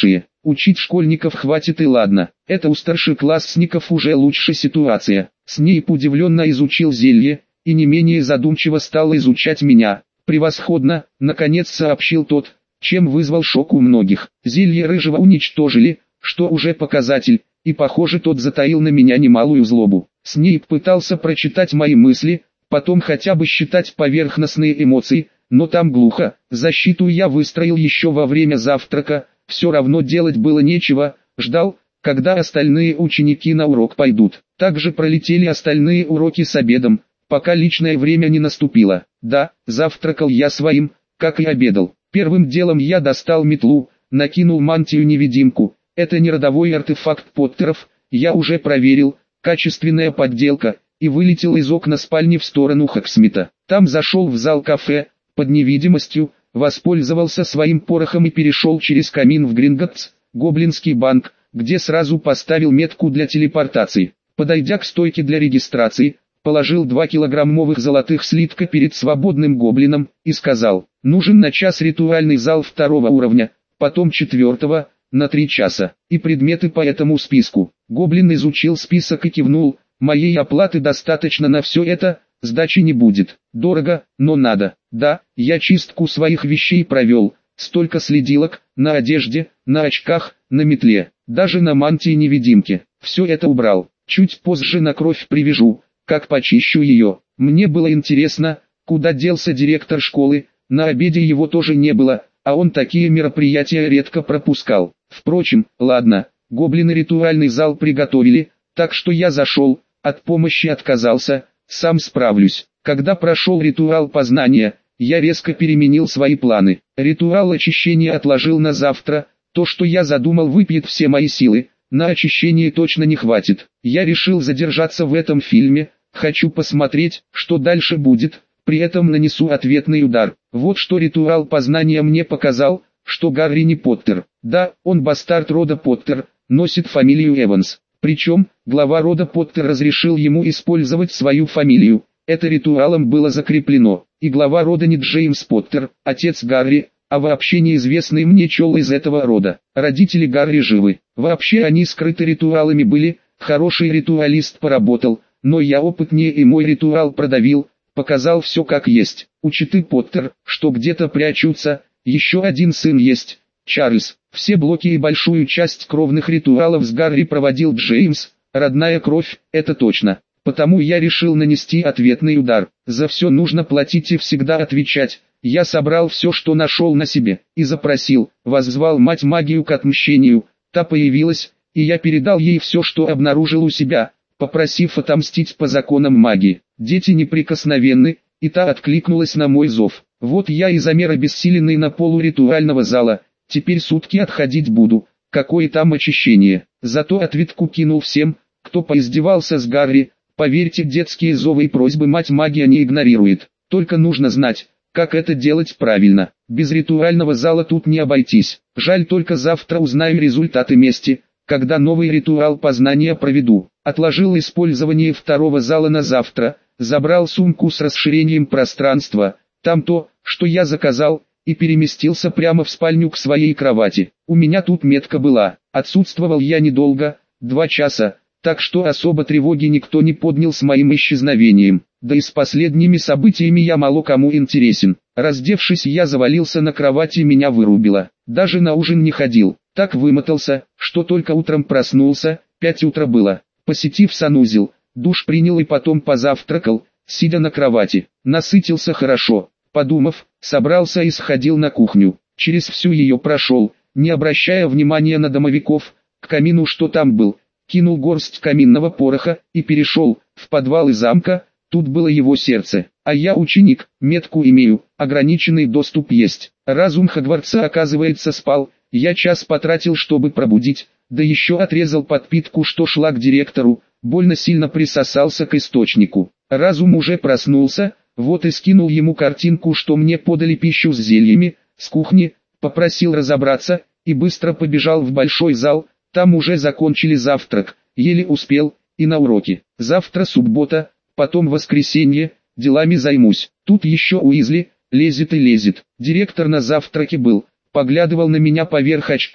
A: учить школьников хватит и ладно. Это у старшеклассников уже лучше ситуация. Снейп удивленно изучил зелье, и не менее задумчиво стал изучать меня. «Превосходно», — наконец сообщил тот, чем вызвал шок у многих. Зелье рыжего уничтожили, что уже показатель, и похоже тот затаил на меня немалую злобу. Снейп пытался прочитать мои мысли, потом хотя бы считать поверхностные эмоции, но там глухо. Защиту я выстроил еще во время завтрака, все равно делать было нечего, ждал, когда остальные ученики на урок пойдут. Также пролетели остальные уроки с обедом, пока личное время не наступило. Да, завтракал я своим, как и обедал. Первым делом я достал метлу, накинул мантию-невидимку. Это не родовой артефакт Поттеров, я уже проверил, качественная подделка, и вылетел из окна спальни в сторону Хоксмита. Там зашел в зал кафе, под невидимостью, воспользовался своим порохом и перешел через камин в Гринготтс, Гоблинский банк, где сразу поставил метку для телепортации. Подойдя к стойке для регистрации, положил два килограммовых золотых слитка перед свободным гоблином и сказал: «Нужен на час ритуальный зал второго уровня, потом четвертого, на три часа, и предметы по этому списку». Гоблин изучил список и кивнул: «Моей оплаты достаточно на все это, сдачи не будет. Дорого, но надо. Да, я чистку своих вещей провел, столько следилок, на одежде, на очках, на метле, даже на мантии-невидимке. Все это убрал. Чуть позже на кровь привяжу, как почищу ее». Мне было интересно, куда делся директор школы, на обеде его тоже не было, а он такие мероприятия редко пропускал. Впрочем, ладно, гоблины ритуальный зал приготовили, так что я зашел, от помощи отказался, сам справлюсь. Когда прошел ритуал познания, я резко переменил свои планы. Ритуал очищения отложил на завтра, то, что я задумал, выпьет все мои силы, на очищение точно не хватит. Я решил задержаться в этом фильме, хочу посмотреть, что дальше будет, при этом нанесу ответный удар. Вот что ритуал познания мне показал, что Гарри не Поттер. Да, он бастард рода Поттер, носит фамилию Эванс. Причем, глава рода Поттер разрешил ему использовать свою фамилию. Это ритуалом было закреплено. И глава рода не Джеймс Поттер, отец Гарри, а вообще неизвестный мне чел из этого рода. Родители Гарри живы. Вообще они скрыты ритуалами были, хороший ритуалист поработал, но я опытнее и мой ритуал продавил, показал все как есть. Учитель Поттер, что где-то прячутся, еще один сын есть, Чарльз. Все блоки и большую часть кровных ритуалов с Гарри проводил Джеймс, родная кровь, это точно. Потому я решил нанести ответный удар. За все нужно платить и всегда отвечать. Я собрал все, что нашел на себе, и запросил, воззвал мать магию к отмщению. Та появилась, и я передал ей все, что обнаружил у себя, попросив отомстить по законам магии. Дети неприкосновенны, и та откликнулась на мой зов. Вот я и замер обессиленный на полу ритуального зала. Теперь сутки отходить буду, какое там очищение. Зато ответку кинул всем, кто поиздевался с Гарри. Поверьте, детские зовы и просьбы мать магия не игнорирует. Только нужно знать, как это делать правильно. Без ритуального зала тут не обойтись. Жаль, только завтра узнаю результаты мести, когда новый ритуал познания проведу. Отложил использование второго зала на завтра, забрал сумку с расширением пространства, там то, что я заказал, и переместился прямо в спальню к своей кровати. У меня тут метка была, отсутствовал я недолго, два часа, так что особо тревоги никто не поднял с моим исчезновением. Да и с последними событиями я мало кому интересен. Раздевшись, я завалился на кровати, меня вырубило. Даже на ужин не ходил, так вымотался, что только утром проснулся, пять утра было. Посетив санузел, душ принял и потом позавтракал, сидя на кровати. Насытился хорошо. Подумав, собрался и сходил на кухню. Через всю ее прошел, не обращая внимания на домовиков, к камину, что там был. Кинул горсть каминного пороха и перешел в подвал из замка, тут было его сердце. А я ученик, метку имею, ограниченный доступ есть. Разум Хогвартса, оказывается, спал, я час потратил, чтобы пробудить, да еще отрезал подпитку, что шла к директору, больно сильно присосался к источнику. Разум уже проснулся, вот и скинул ему картинку, что мне подали пищу с зельями, с кухни, попросил разобраться, и быстро побежал в большой зал. Там уже закончили завтрак, еле успел, и на уроки. Завтра суббота, потом воскресенье, делами займусь. Тут еще Уизли, лезет и лезет. Директор на завтраке был, поглядывал на меня поверх очков,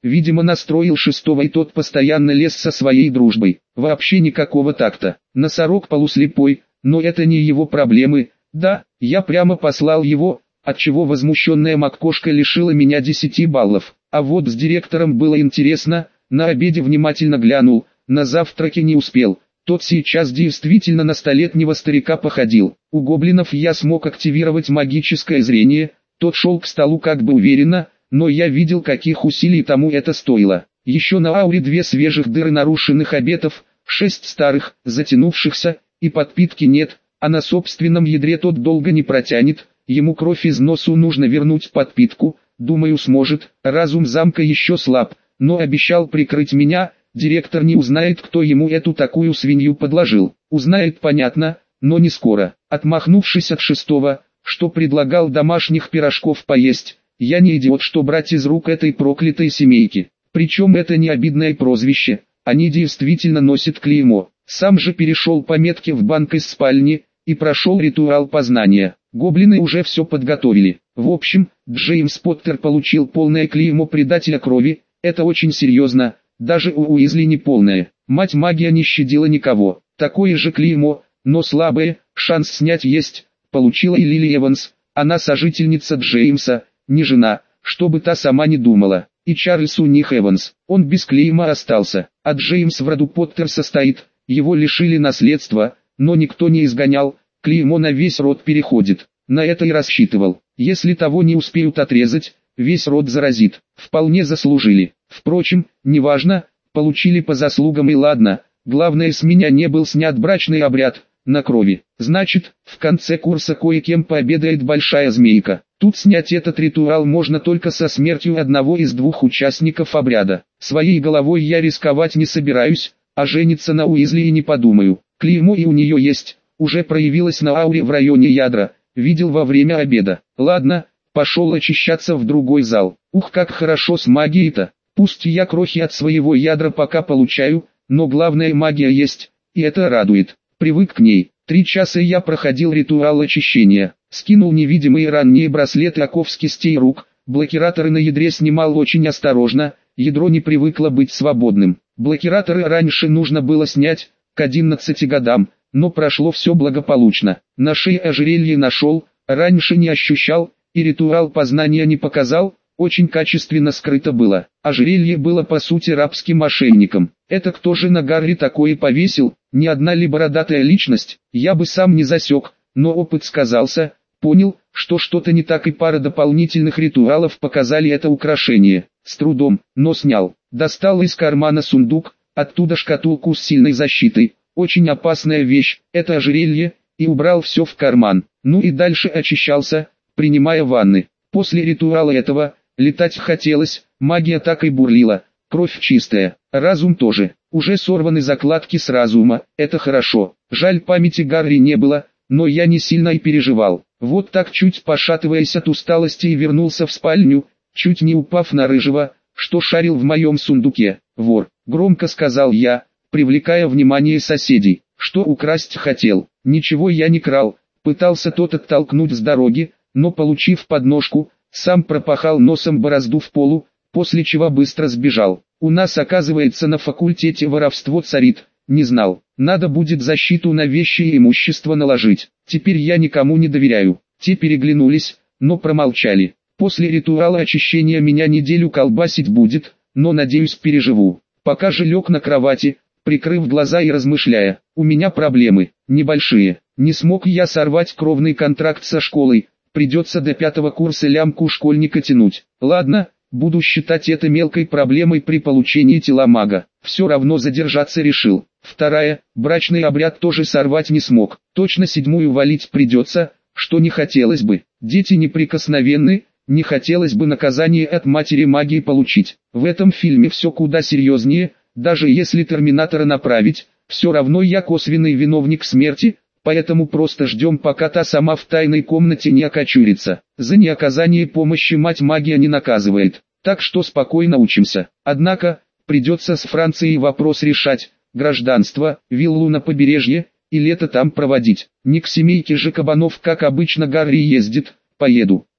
A: видимо настроил шестого, и тот постоянно лез со своей дружбой. Вообще никакого такта. Носорог полуслепой, но это не его проблемы. Да, я прямо послал его, отчего возмущенная Маккошка лишила меня десяти баллов. А вот с директором было интересно, на обеде внимательно глянул, на завтраке не успел. Тот сейчас действительно на столетнего старика походил. У гоблинов я смог активировать магическое зрение, тот шел к столу как бы уверенно, но я видел, каких усилий тому это стоило. Еще на ауре две свежих дыры нарушенных обетов, шесть старых, затянувшихся, и подпитки нет, а на собственном ядре тот долго не протянет, ему кровь из носу нужно вернуть подпитку, думаю сможет, разум замка еще слаб, но обещал прикрыть меня. Директор не узнает, кто ему эту такую свинью подложил. Узнает, понятно, но не скоро. Отмахнувшись от шестого, что предлагал домашних пирожков поесть, я не идиот, что брать из рук этой проклятой семейки. Причем это не обидное прозвище, они действительно носят клеймо. Сам же перешел по метке в банк из спальни и прошел ритуал познания. Гоблины уже все подготовили. В общем, Джеймс Поттер получил полное клеймо предателя крови, это очень серьезно. Даже у Уизли не полное. Мать магия не щадила никого. Такое же клеймо, но слабое, шанс снять есть, получила и Лили Эванс. Она сожительница Джеймса, не жена, чтобы та сама не думала. И Чарльз у них Эванс, он без клейма остался. А Джеймс в роду Поттер состоит, его лишили наследства, но никто не изгонял, клеймо на весь род переходит. На это и рассчитывал. Если того не успеют отрезать, весь род заразит. Вполне заслужили. Впрочем, неважно, получили по заслугам и ладно, главное, с меня не был снят брачный обряд, на крови. Значит, в конце курса кое-кем пообедает большая змейка. Тут снять этот ритуал можно только со смертью одного из двух участников обряда. Своей головой я рисковать не собираюсь, а жениться на Уизли и не подумаю. Клеймо и у нее есть, уже проявилось на ауре в районе ядра, видел во время обеда. Ладно, пошел очищаться в другой зал. Ух, как хорошо с магией-то. Пусть я крохи от своего ядра пока получаю, но главная магия есть, и это радует. Привык к ней. Три часа я проходил ритуал очищения. Скинул невидимые ранние браслеты оков с кистей рук, блокираторы на ядре снимал очень осторожно, ядро не привыкло быть свободным. Блокираторы раньше нужно было снять, к одиннадцати годам, но прошло все благополучно. На шее ожерелье нашел, раньше не ощущал, и ритуал познания не показал. Очень качественно скрыто было. Ожерелье было по сути рабским мошенником. Это кто же на Гарри такое повесил? Ни одна ли бородатая личность? Я бы сам не засек, но опыт сказался. Понял, что что-то не так, и пара дополнительных ритуалов показали это украшение. С трудом, но снял. Достал из кармана сундук, оттуда шкатулку с сильной защитой. Очень опасная вещь, это ожерелье, и убрал все в карман. Ну и дальше очищался, принимая ванны. После ритуала этого летать хотелось, магия так и бурлила, кровь чистая, разум тоже. Уже сорваны закладки с разума, это хорошо. Жаль, памяти Гарри не было, но я не сильно и переживал. Вот так, чуть пошатываясь от усталости, и вернулся в спальню, чуть не упав на рыжего, что шарил в моем сундуке. Вор, громко сказал я, привлекая внимание соседей. Что украсть хотел? Ничего я не крал, пытался тот оттолкнуть с дороги, но получив подножку, сам пропахал носом борозду в полу, после чего быстро сбежал. У нас, оказывается, на факультете воровство царит, не знал. Надо будет защиту на вещи и имущество наложить. Теперь я никому не доверяю. Те переглянулись, но промолчали. После ритуала очищения меня неделю колбасить будет, но надеюсь переживу. Пока же лег на кровати, прикрыв глаза и размышляя. У меня проблемы, небольшие. Не смог я сорвать кровный контракт со школой. Придется до пятого курса лямку школьника тянуть. Ладно, буду считать это мелкой проблемой при получении тела мага. Все равно задержаться решил. Вторая, брачный обряд тоже сорвать не смог. Точно седьмую валить придется, что не хотелось бы. Дети неприкосновенны, не хотелось бы наказание от матери магии получить. В этом фильме все куда серьезнее, даже если Терминатора направить, все равно я косвенный виновник смерти. Поэтому просто ждем, пока та сама в тайной комнате не окочурится. За неоказание помощи мать магия не наказывает, так что спокойно учимся. Однако, придется с Францией вопрос решать, гражданство, виллу на побережье, и лето там проводить. Не к семейке же кабанов, как обычно Гарри ездит, поеду.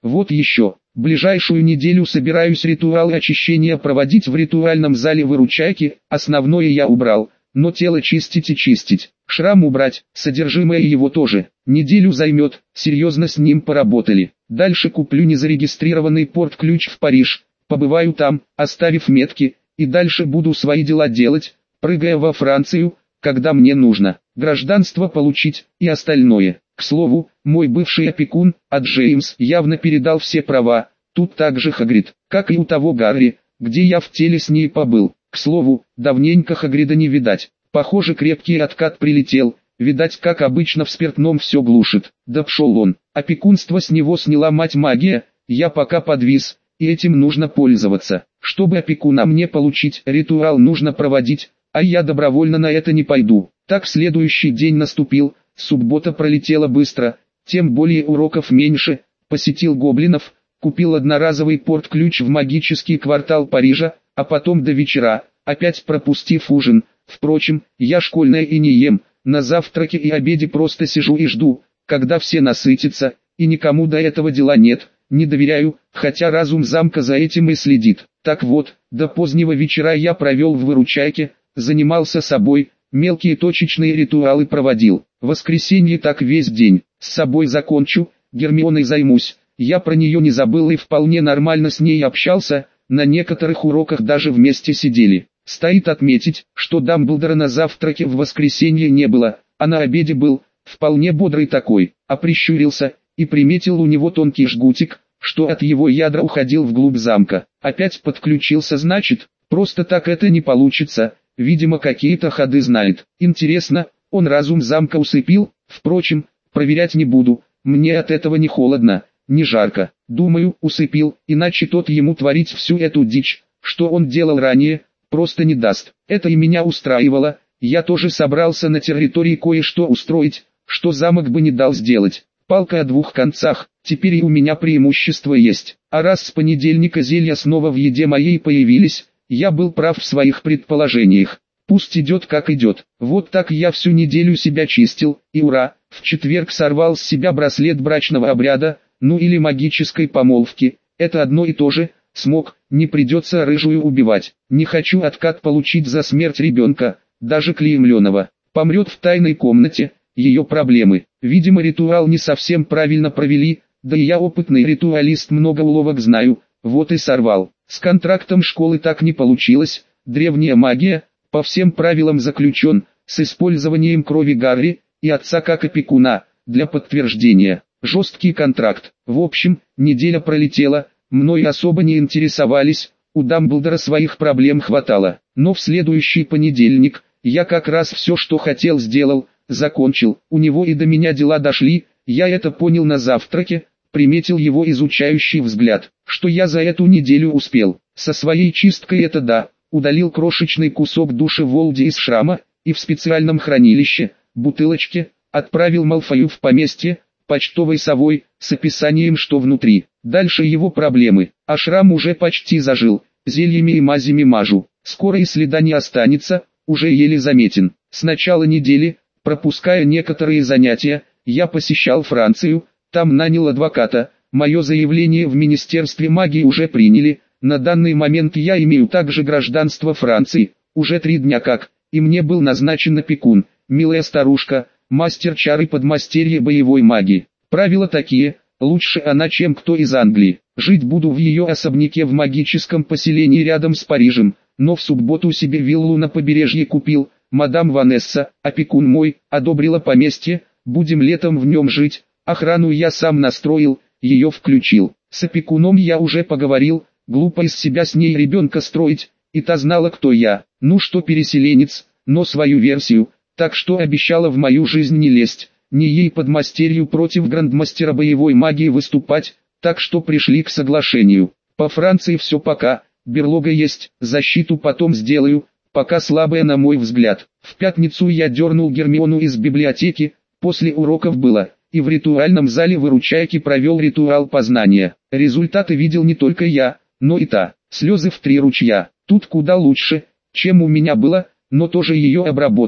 A: Вот еще. Ближайшую неделю собираюсь ритуалы очищения проводить в ритуальном зале выручайки, основное я убрал, но тело чистить и чистить. Шрам убрать, содержимое его тоже. Неделю займет, серьезно с ним поработали. Дальше куплю незарегистрированный порт-ключ в Париж, побываю там, оставив метки, и дальше буду свои дела делать, прыгая во Францию, когда мне нужно, гражданство получить и остальное. К слову, мой бывший опекун, а Джеймс, явно передал все права, тут также Хагрид, как и у того Гарри, где я в теле с ней побыл. К слову, давненько Хагрида не видать, похоже крепкий откат прилетел, видать как обычно в спиртном все глушит. Да пшел он, опекунство с него сняла мать магия, я пока подвис, и этим нужно пользоваться. Чтобы опекуна мне получить, ритуал нужно проводить, а я добровольно на это не пойду. Так следующий день наступил. Суббота пролетела быстро, тем более уроков меньше, посетил гоблинов, купил одноразовый порт-ключ в магический квартал Парижа, а потом до вечера, опять пропустив ужин. Впрочем, я школьное и не ем, на завтраке и обеде просто сижу и жду, когда все насытятся, и никому до этого дела нет, не доверяю, хотя разум замка за этим и следит. Так вот, до позднего вечера я провел в выручайке, занимался собой, мелкие точечные ритуалы проводил. В воскресенье так весь день. С собой закончу, Гермионой займусь. Я про нее не забыл и вполне нормально с ней общался, на некоторых уроках даже вместе сидели. Стоит отметить, что Дамблдора на завтраке в воскресенье не было, а на обеде был, вполне бодрый такой, а прищурился, и приметил у него тонкий жгутик, что от его ядра уходил вглубь замка. Опять подключился, значит, просто так это не получится, видимо какие-то ходы знает. Интересно, он разум замка усыпил? Впрочем, проверять не буду, мне от этого не холодно, не жарко. Думаю, усыпил, иначе тот ему творить всю эту дичь, что он делал ранее, просто не даст. Это и меня устраивало, я тоже собрался на территории кое-что устроить, что замок бы не дал сделать. Палка о двух концах, теперь и у меня преимущество есть. А раз с понедельника зелья снова в еде моей появились, я был прав в своих предположениях. Пусть идет как идет. Вот так я всю неделю себя чистил, и ура, в четверг сорвал с себя браслет брачного обряда, ну или магической помолвки, это одно и то же, смог, не придется рыжую убивать. Не хочу откат получить за смерть ребенка, даже клеймленного. Помрет в тайной комнате, ее проблемы. Видимо ритуал не совсем правильно провели, да и я опытный ритуалист, много уловок знаю, вот и сорвал. С контрактом школы так не получилось, древняя магия, по всем правилам заключен, с использованием крови Гарри и отца как опекуна, для подтверждения. Жесткий контракт. В общем, неделя пролетела, мной особо не интересовались, у Дамблдора своих проблем хватало. Но в следующий понедельник, я как раз все, что хотел, сделал, закончил. У него и до меня дела дошли, я это понял на завтраке, приметил его изучающий взгляд. Что я за эту неделю успел? Со своей чисткой это да. Удалил крошечный кусок души Волди из шрама, и в специальном хранилище, бутылочке, отправил Малфою в поместье, почтовой совой, с описанием что внутри. Дальше его проблемы, а шрам уже почти зажил, зельями и мазями мажу. Скоро и следа не останется, уже еле заметен. С начала недели, пропуская некоторые занятия, я посещал Францию, там нанял адвоката, мое заявление в Министерстве магии уже приняли. На данный момент я имею также гражданство Франции, уже три дня как, и мне был назначен опекун, милая старушка, мастер чары подмастерье боевой магии. Правила такие, лучше она, чем кто из Англии. Жить буду в ее особняке в магическом поселении рядом с Парижем, но в субботу себе виллу на побережье купил, мадам Ванесса, опекун мой, одобрила поместье, будем летом в нем жить, охрану я сам настроил, ее включил. С опекуном я уже поговорил. Глупо из себя с ней ребенка строить, и та знала кто я, ну что переселенец, но свою версию, так что обещала в мою жизнь не лезть, не ей подмастерью против грандмастера боевой магии выступать, так что пришли к соглашению. По Франции все пока, берлога есть, защиту потом сделаю, пока слабая на мой взгляд. В пятницу я дернул Гермиону из библиотеки, после уроков было, и в ритуальном зале выручайки провел ритуал познания. Результаты видел не только я, но и та. Слезы в три ручья. Тут куда лучше, чем у меня было, но тоже ее обработали.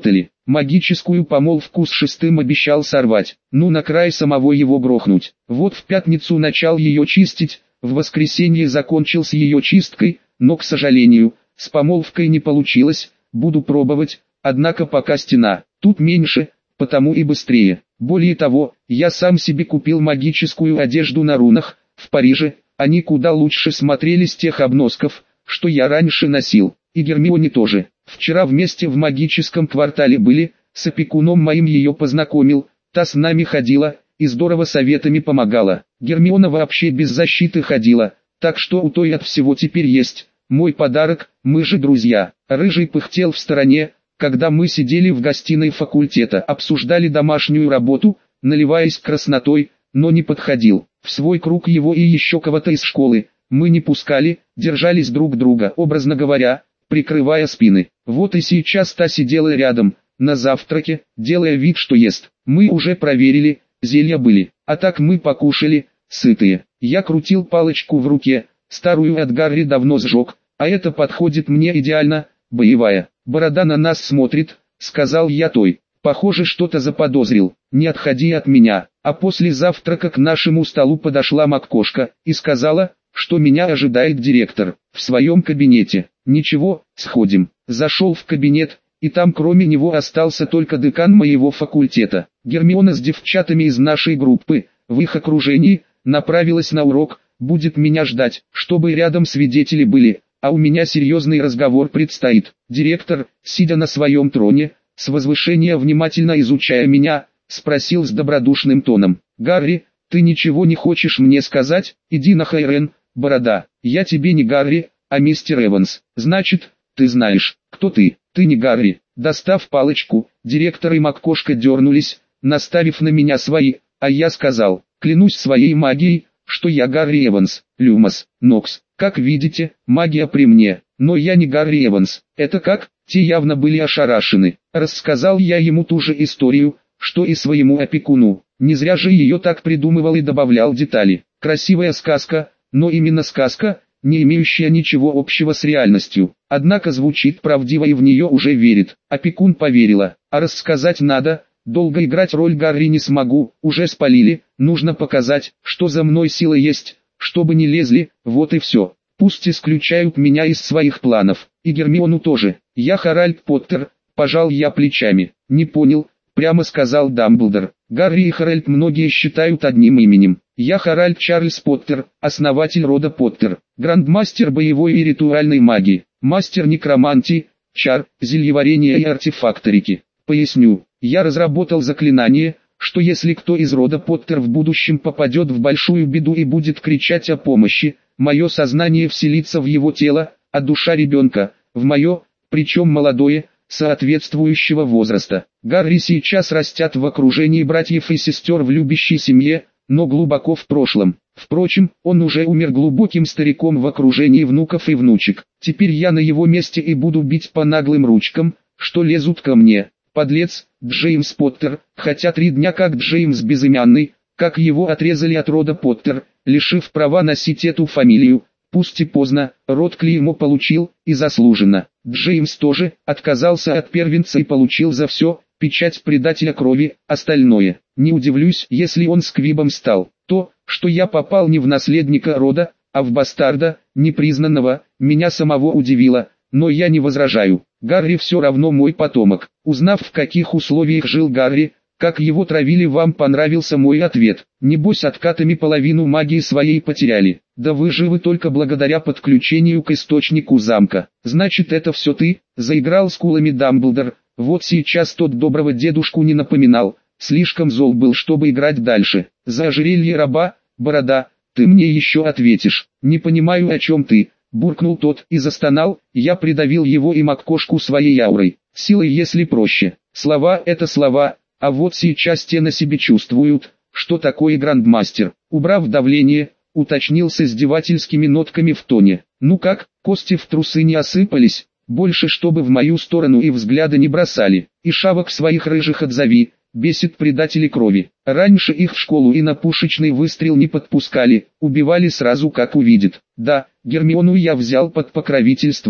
A: Магическую помолвку с шестым обещал сорвать, ну на край самого его грохнуть. Вот в пятницу начал ее чистить, в воскресенье закончил с ее чисткой, но, к сожалению, с помолвкой не получилось, буду пробовать, однако пока стена, тут меньше, потому и быстрее. Более того, я сам себе купил магическую одежду на рунах, в Париже, они куда лучше смотрелись тех обносков, что я раньше носил, и Гермионе тоже. Вчера вместе в магическом квартале были, с опекуном моим ее познакомил, та с нами ходила, и здорово советами помогала. Гермиона вообще без защиты ходила, так что у той от всего теперь есть. Мой подарок, мы же друзья. Рыжий пыхтел в стороне, когда мы сидели в гостиной факультета, обсуждали домашнюю работу, наливаясь краснотой, но не подходил. В свой круг его и еще кого-то из школы мы не пускали, держались друг друга, образно говоря, прикрывая спины. Вот и сейчас та сидела рядом, на завтраке, делая вид, что ест. Мы уже проверили, зелья были, а так мы покушали, сытые. Я крутил палочку в руке, старую от Гарри давно сжег, а это подходит мне идеально, боевая. Борода на нас смотрит, сказал я той. Похоже, что-то заподозрил, не отходи от меня. А после завтрака к нашему столу подошла Маккошка и сказала, что меня ожидает директор в своем кабинете. Ничего, сходим. Зашел в кабинет, и там кроме него остался только декан моего факультета. Гермиона с девчатами из нашей группы, в их окружении, направилась на урок, будет меня ждать, чтобы рядом свидетели были, а у меня серьезный разговор предстоит. Директор, сидя на своем троне, с возвышения внимательно изучая меня, спросил с добродушным тоном: «Гарри, ты ничего не хочешь мне сказать? Иди на Хайрен, борода. Я тебе не Гарри, а мистер Эванс. Значит, ты знаешь, кто ты. Ты не Гарри». Достав палочку, директор и Маккошка дернулись, наставив на меня свои, а я сказал: «Клянусь своей магией, что я Гарри Эванс, Люмос, Нокс. Как видите, магия при мне, но я не Гарри Эванс». «Это как?» Те явно были ошарашены. Рассказал я ему ту же историю, что и своему опекуну. Не зря же ее так придумывал и добавлял детали. Красивая сказка, но именно сказка, не имеющая ничего общего с реальностью. Однако звучит правдиво и в нее уже верит. Опекун поверила, а рассказать надо. Долго играть роль Гарри не смогу, уже спалили, нужно показать, что за мной сила есть, чтобы не лезли, вот и все. Пусть исключают меня из своих планов, и Гермиону тоже. Я Харальд Поттер, пожал я плечами. Не понял, прямо сказал Дамблдор. Гарри и Харальд многие считают одним именем. Я Харальд Чарльз Поттер, основатель рода Поттер, грандмастер боевой и ритуальной магии, мастер некромантии, чар, зельеварения и артефакторики. Поясню, я разработал заклинание, что если кто из рода Поттер в будущем попадет в большую беду и будет кричать о помощи, мое сознание вселится в его тело, а душа ребенка, в мое, причем молодое, соответствующего возраста. Гарри сейчас растят в окружении братьев и сестер в любящей семье, но глубоко в прошлом. Впрочем, он уже умер глубоким стариком в окружении внуков и внучек. Теперь я на его месте и буду бить по наглым ручкам, что лезут ко мне. Подлец, Джеймс Поттер, хотя три дня как Джеймс Безымянный, как его отрезали от рода Поттер, лишив права носить эту фамилию. Пусть и поздно, род клеймо получил, и заслуженно. Джеймс тоже отказался от первенца и получил за все, печать предателя крови, остальное. Не удивлюсь, если он сквибом стал. То, что я попал не в наследника рода, а в бастарда, непризнанного, меня самого удивило, но я не возражаю. Гарри все равно мой потомок. Узнав, в каких условиях жил Гарри, как его травили, вам понравился мой ответ. Небось откатами половину магии своей потеряли. Да вы живы только благодаря подключению к источнику замка. Значит, это все ты, заиграл скулами Дамблдор. Вот сейчас тот доброго дедушку не напоминал. Слишком зол был, чтобы играть дальше. За ожерелье раба, борода, ты мне еще ответишь. Не понимаю, о чем ты, буркнул тот и застонал. Я придавил его и Маккошку своей аурой. Силой, если проще. Слова — это слова. А вот сейчас те на себе чувствуют, что такое грандмастер. Убрав давление, уточнил с издевательскими нотками в тоне. Ну как, кости в трусы не осыпались? Больше чтобы в мою сторону и взгляда не бросали. И шавок своих рыжих отзови, бесит предатели крови. Раньше их в школу и на пушечный выстрел не подпускали, убивали сразу как увидят. Да, Гермиону я взял под покровительство,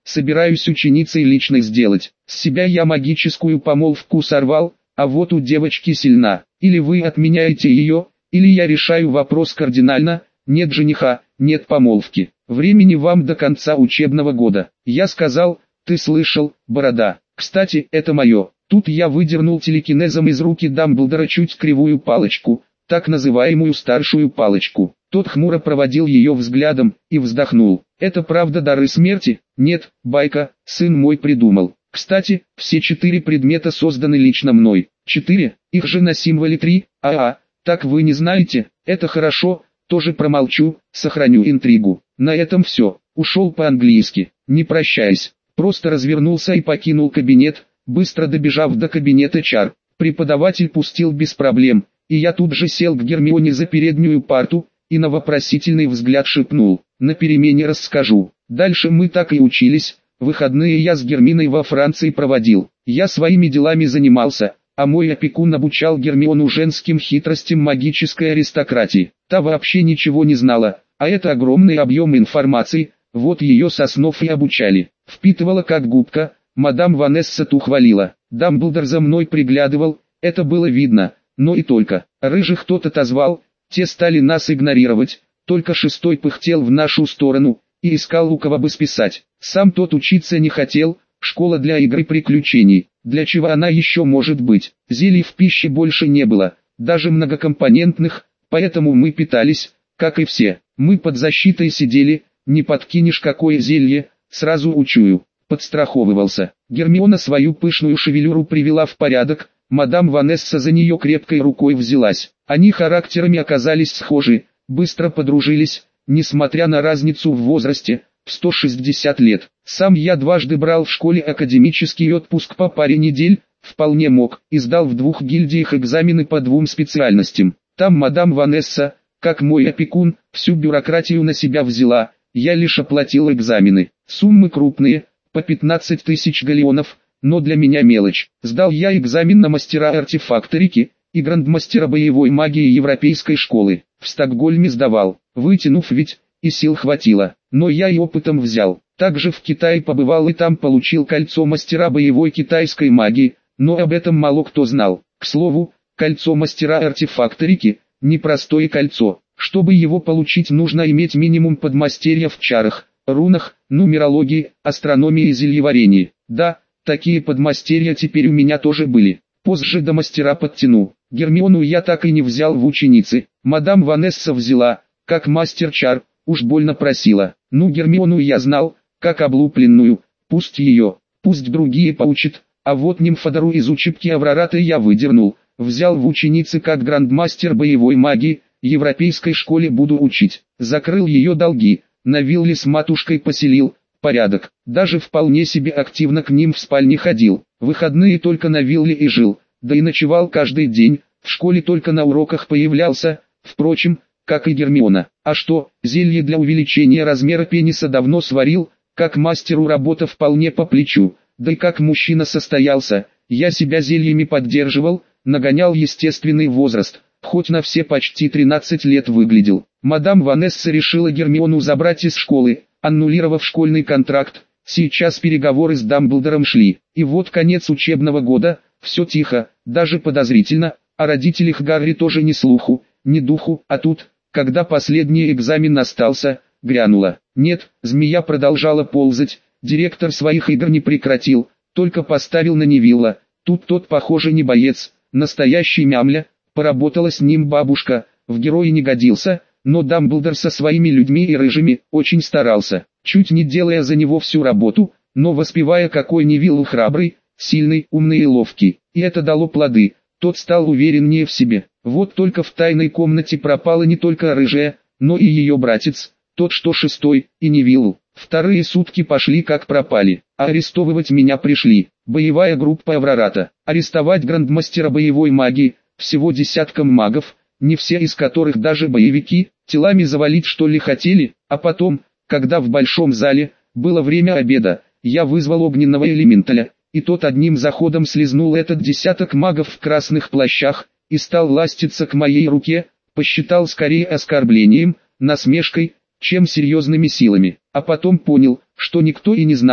A: собираюсь ученицей лично сделать. С себя я магическую помолвку сорвал, а вот у девочки сильна. Или вы отменяете ее, или я решаю вопрос кардинально, нет жениха, нет помолвки. Времени вам до конца учебного года. Я сказал, ты слышал, борода. Кстати, это мое. Тут я выдернул телекинезом из руки Дамблдора чуть кривую палочку, так называемую старшую палочку. Тот хмуро проводил ее взглядом и вздохнул. Это правда дары смерти? Нет, байка, сын мой придумал. Кстати, все четыре предмета созданы лично мной. Четыре, их же на символе три, а-а, так вы не знаете, это хорошо, тоже промолчу, сохраню интригу. На этом все, ушел по-английски, не прощаясь, просто развернулся и покинул кабинет, быстро добежав до кабинета чар. Преподаватель пустил без проблем, и я тут же сел к Гермионе за переднюю парту, и на вопросительный взгляд шепнул, на перемене расскажу. Дальше мы так и учились, выходные я с Герминой во Франции проводил, я своими делами занимался, а мой опекун обучал Гермиону женским хитростям магической аристократии. Та вообще ничего не знала, а это огромный объем информации, вот ее с основ и обучали. Впитывала как губка, мадам Ванесса ту хвалила, Дамблдор за мной приглядывал, это было видно, но и только. Рыжих кто-то отозвал, те стали нас игнорировать, только шестой пыхтел в нашу сторону, и искал у кого бы списать. Сам тот учиться не хотел, школа для игры приключений, для чего она еще может быть. Зелий в пище больше не было, даже многокомпонентных, поэтому мы питались, как и все. Мы под защитой сидели, не подкинешь какое зелье, сразу учую. Подстраховывался. Гермиона свою пышную шевелюру привела в порядок, мадам Ванесса за нее крепкой рукой взялась. Они характерами оказались схожи, быстро подружились, несмотря на разницу в возрасте, в сто шестьдесят лет. Сам я дважды брал в школе академический отпуск по паре недель, вполне мог, и сдал в двух гильдиях экзамены по двум специальностям. Там мадам Ванесса, как мой опекун, всю бюрократию на себя взяла, я лишь оплатил экзамены. Суммы крупные, по пятнадцать тысяч галеонов, но для меня мелочь. Сдал я экзамен на мастера артефакторики и грандмастера боевой магии европейской школы. В Стокгольме сдавал, вытянув ведь, и сил хватило, но я и опытом взял. Также в Китае побывал и там получил кольцо мастера боевой китайской магии, но об этом мало кто знал. К слову, кольцо мастера артефакторики – непростое кольцо. Чтобы его получить, нужно иметь минимум подмастерья в чарах, рунах, нумерологии, астрономии и зельеварении. Да, такие подмастерья теперь у меня тоже были. Позже до мастера подтяну. Гермиону я так и не взял в ученицы. Мадам Ванесса взяла, как мастер чар, уж больно просила. Ну, Гермиону я знал, как облупленную, пусть ее, пусть другие поучат, а вот нимфодору из учебки Аврората я выдернул, взял в ученицы как грандмастер боевой магии, европейской школе буду учить. Закрыл ее долги, на вилле с матушкой поселил, порядок, даже вполне себе активно к ним в спальне ходил, выходные только на вилле и жил, да и ночевал каждый день, в школе только на уроках появлялся, впрочем, как и Гермиона. А что, зелье для увеличения размера пениса давно сварил, как мастеру работа вполне по плечу, да и как мужчина состоялся, я себя зельями поддерживал, нагонял естественный возраст, хоть на все почти тринадцать лет выглядел. Мадам Ванесса решила Гермиону забрать из школы, аннулировав школьный контракт, сейчас переговоры с Дамблдором шли, и вот конец учебного года, все тихо, даже подозрительно, о родителях Гарри тоже ни слуху, ни духу, а тут, когда последний экзамен остался, грянуло. Нет, змея продолжала ползать, директор своих игр не прекратил, только поставил на Невилла, тут тот, похоже, не боец, настоящий мямля, поработала с ним бабушка, в герои не годился, но Дамблдор со своими людьми и рыжими очень старался, чуть не делая за него всю работу, но воспевая, какой Невилл храбрый, сильный, умный и ловкий, и это дало плоды, тот стал увереннее в себе. Вот только в тайной комнате пропала не только рыжая, но и ее братец, тот что шестой, и Невиллу. Вторые сутки пошли как пропали, а арестовывать меня пришли, боевая группа Аврората, арестовать грандмастера боевой магии, всего десятком магов, не все из которых даже боевики, телами завалить что ли хотели, а потом, когда в большом зале, было время обеда, я вызвал огненного элементаля, и тот одним заходом слезнул этот десяток магов в красных плащах, и стал ластиться к моей руке, посчитал скорее оскорблением, насмешкой, чем серьезными силами, а потом понял, что никто и не знал,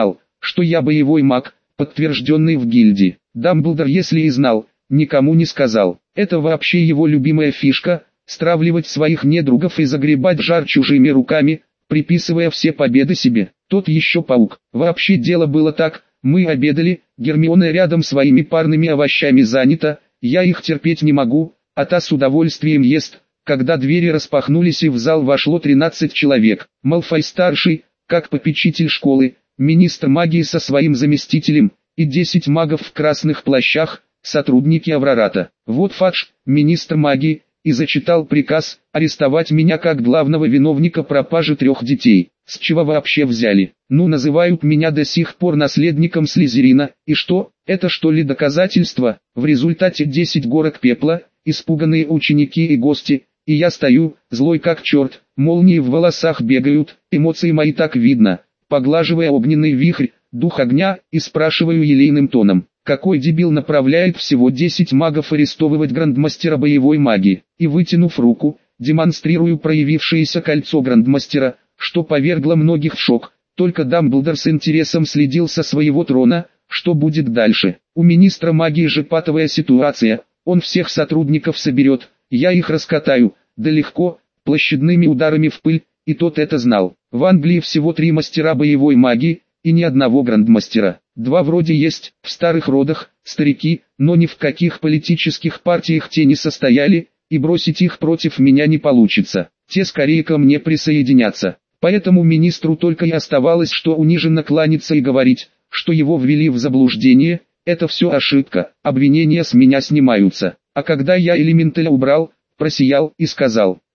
A: что я боевой маг, подтвержденный в гильдии. Дамблдор, если и знал, никому не сказал. Это вообще его любимая фишка – стравливать своих недругов и загребать жар чужими руками, приписывая все победы себе. Тот еще паук. Вообще дело было так, мы обедали, Гермиона рядом своими парными овощами занята, я их терпеть не могу, а та с удовольствием ест. Когда двери распахнулись и в зал вошло тринадцать человек, Малфой-старший, как попечитель школы, министр магии со своим заместителем, и десять магов в красных плащах, сотрудники Аврората. Вот Фадж, министр магии, и зачитал приказ арестовать меня как главного виновника пропажи трех детей. С чего вообще взяли? Ну, называют меня до сих пор наследником Слизерина, и что, это что ли доказательство? В результате десять горок пепла, испуганные ученики и гости, и я стою, злой как черт, молнии в волосах бегают, эмоции мои так видно, поглаживая огненный вихрь, дух огня, и спрашиваю елейным тоном, какой дебил направляет всего десять магов арестовывать грандмастера боевой магии, и вытянув руку, демонстрирую проявившееся кольцо грандмастера, что повергло многих в шок. Только Дамблдор с интересом следил со своего трона, что будет дальше. У министра магии же патовая ситуация, он всех сотрудников соберет, я их раскатаю, да легко, площадными ударами в пыль, и тот это знал. В Англии всего три мастера боевой магии, и ни одного грандмастера. Два вроде есть, в старых родах, старики, но ни в каких политических партиях те не состояли, и бросить их против меня не получится. Те скорее ко мне присоединятся. Поэтому министру только и оставалось, что униженно кланяться и говорить, что его ввели в заблуждение, это все ошибка, обвинения с меня снимаются. А когда я элементаля убрал, просиял и сказал: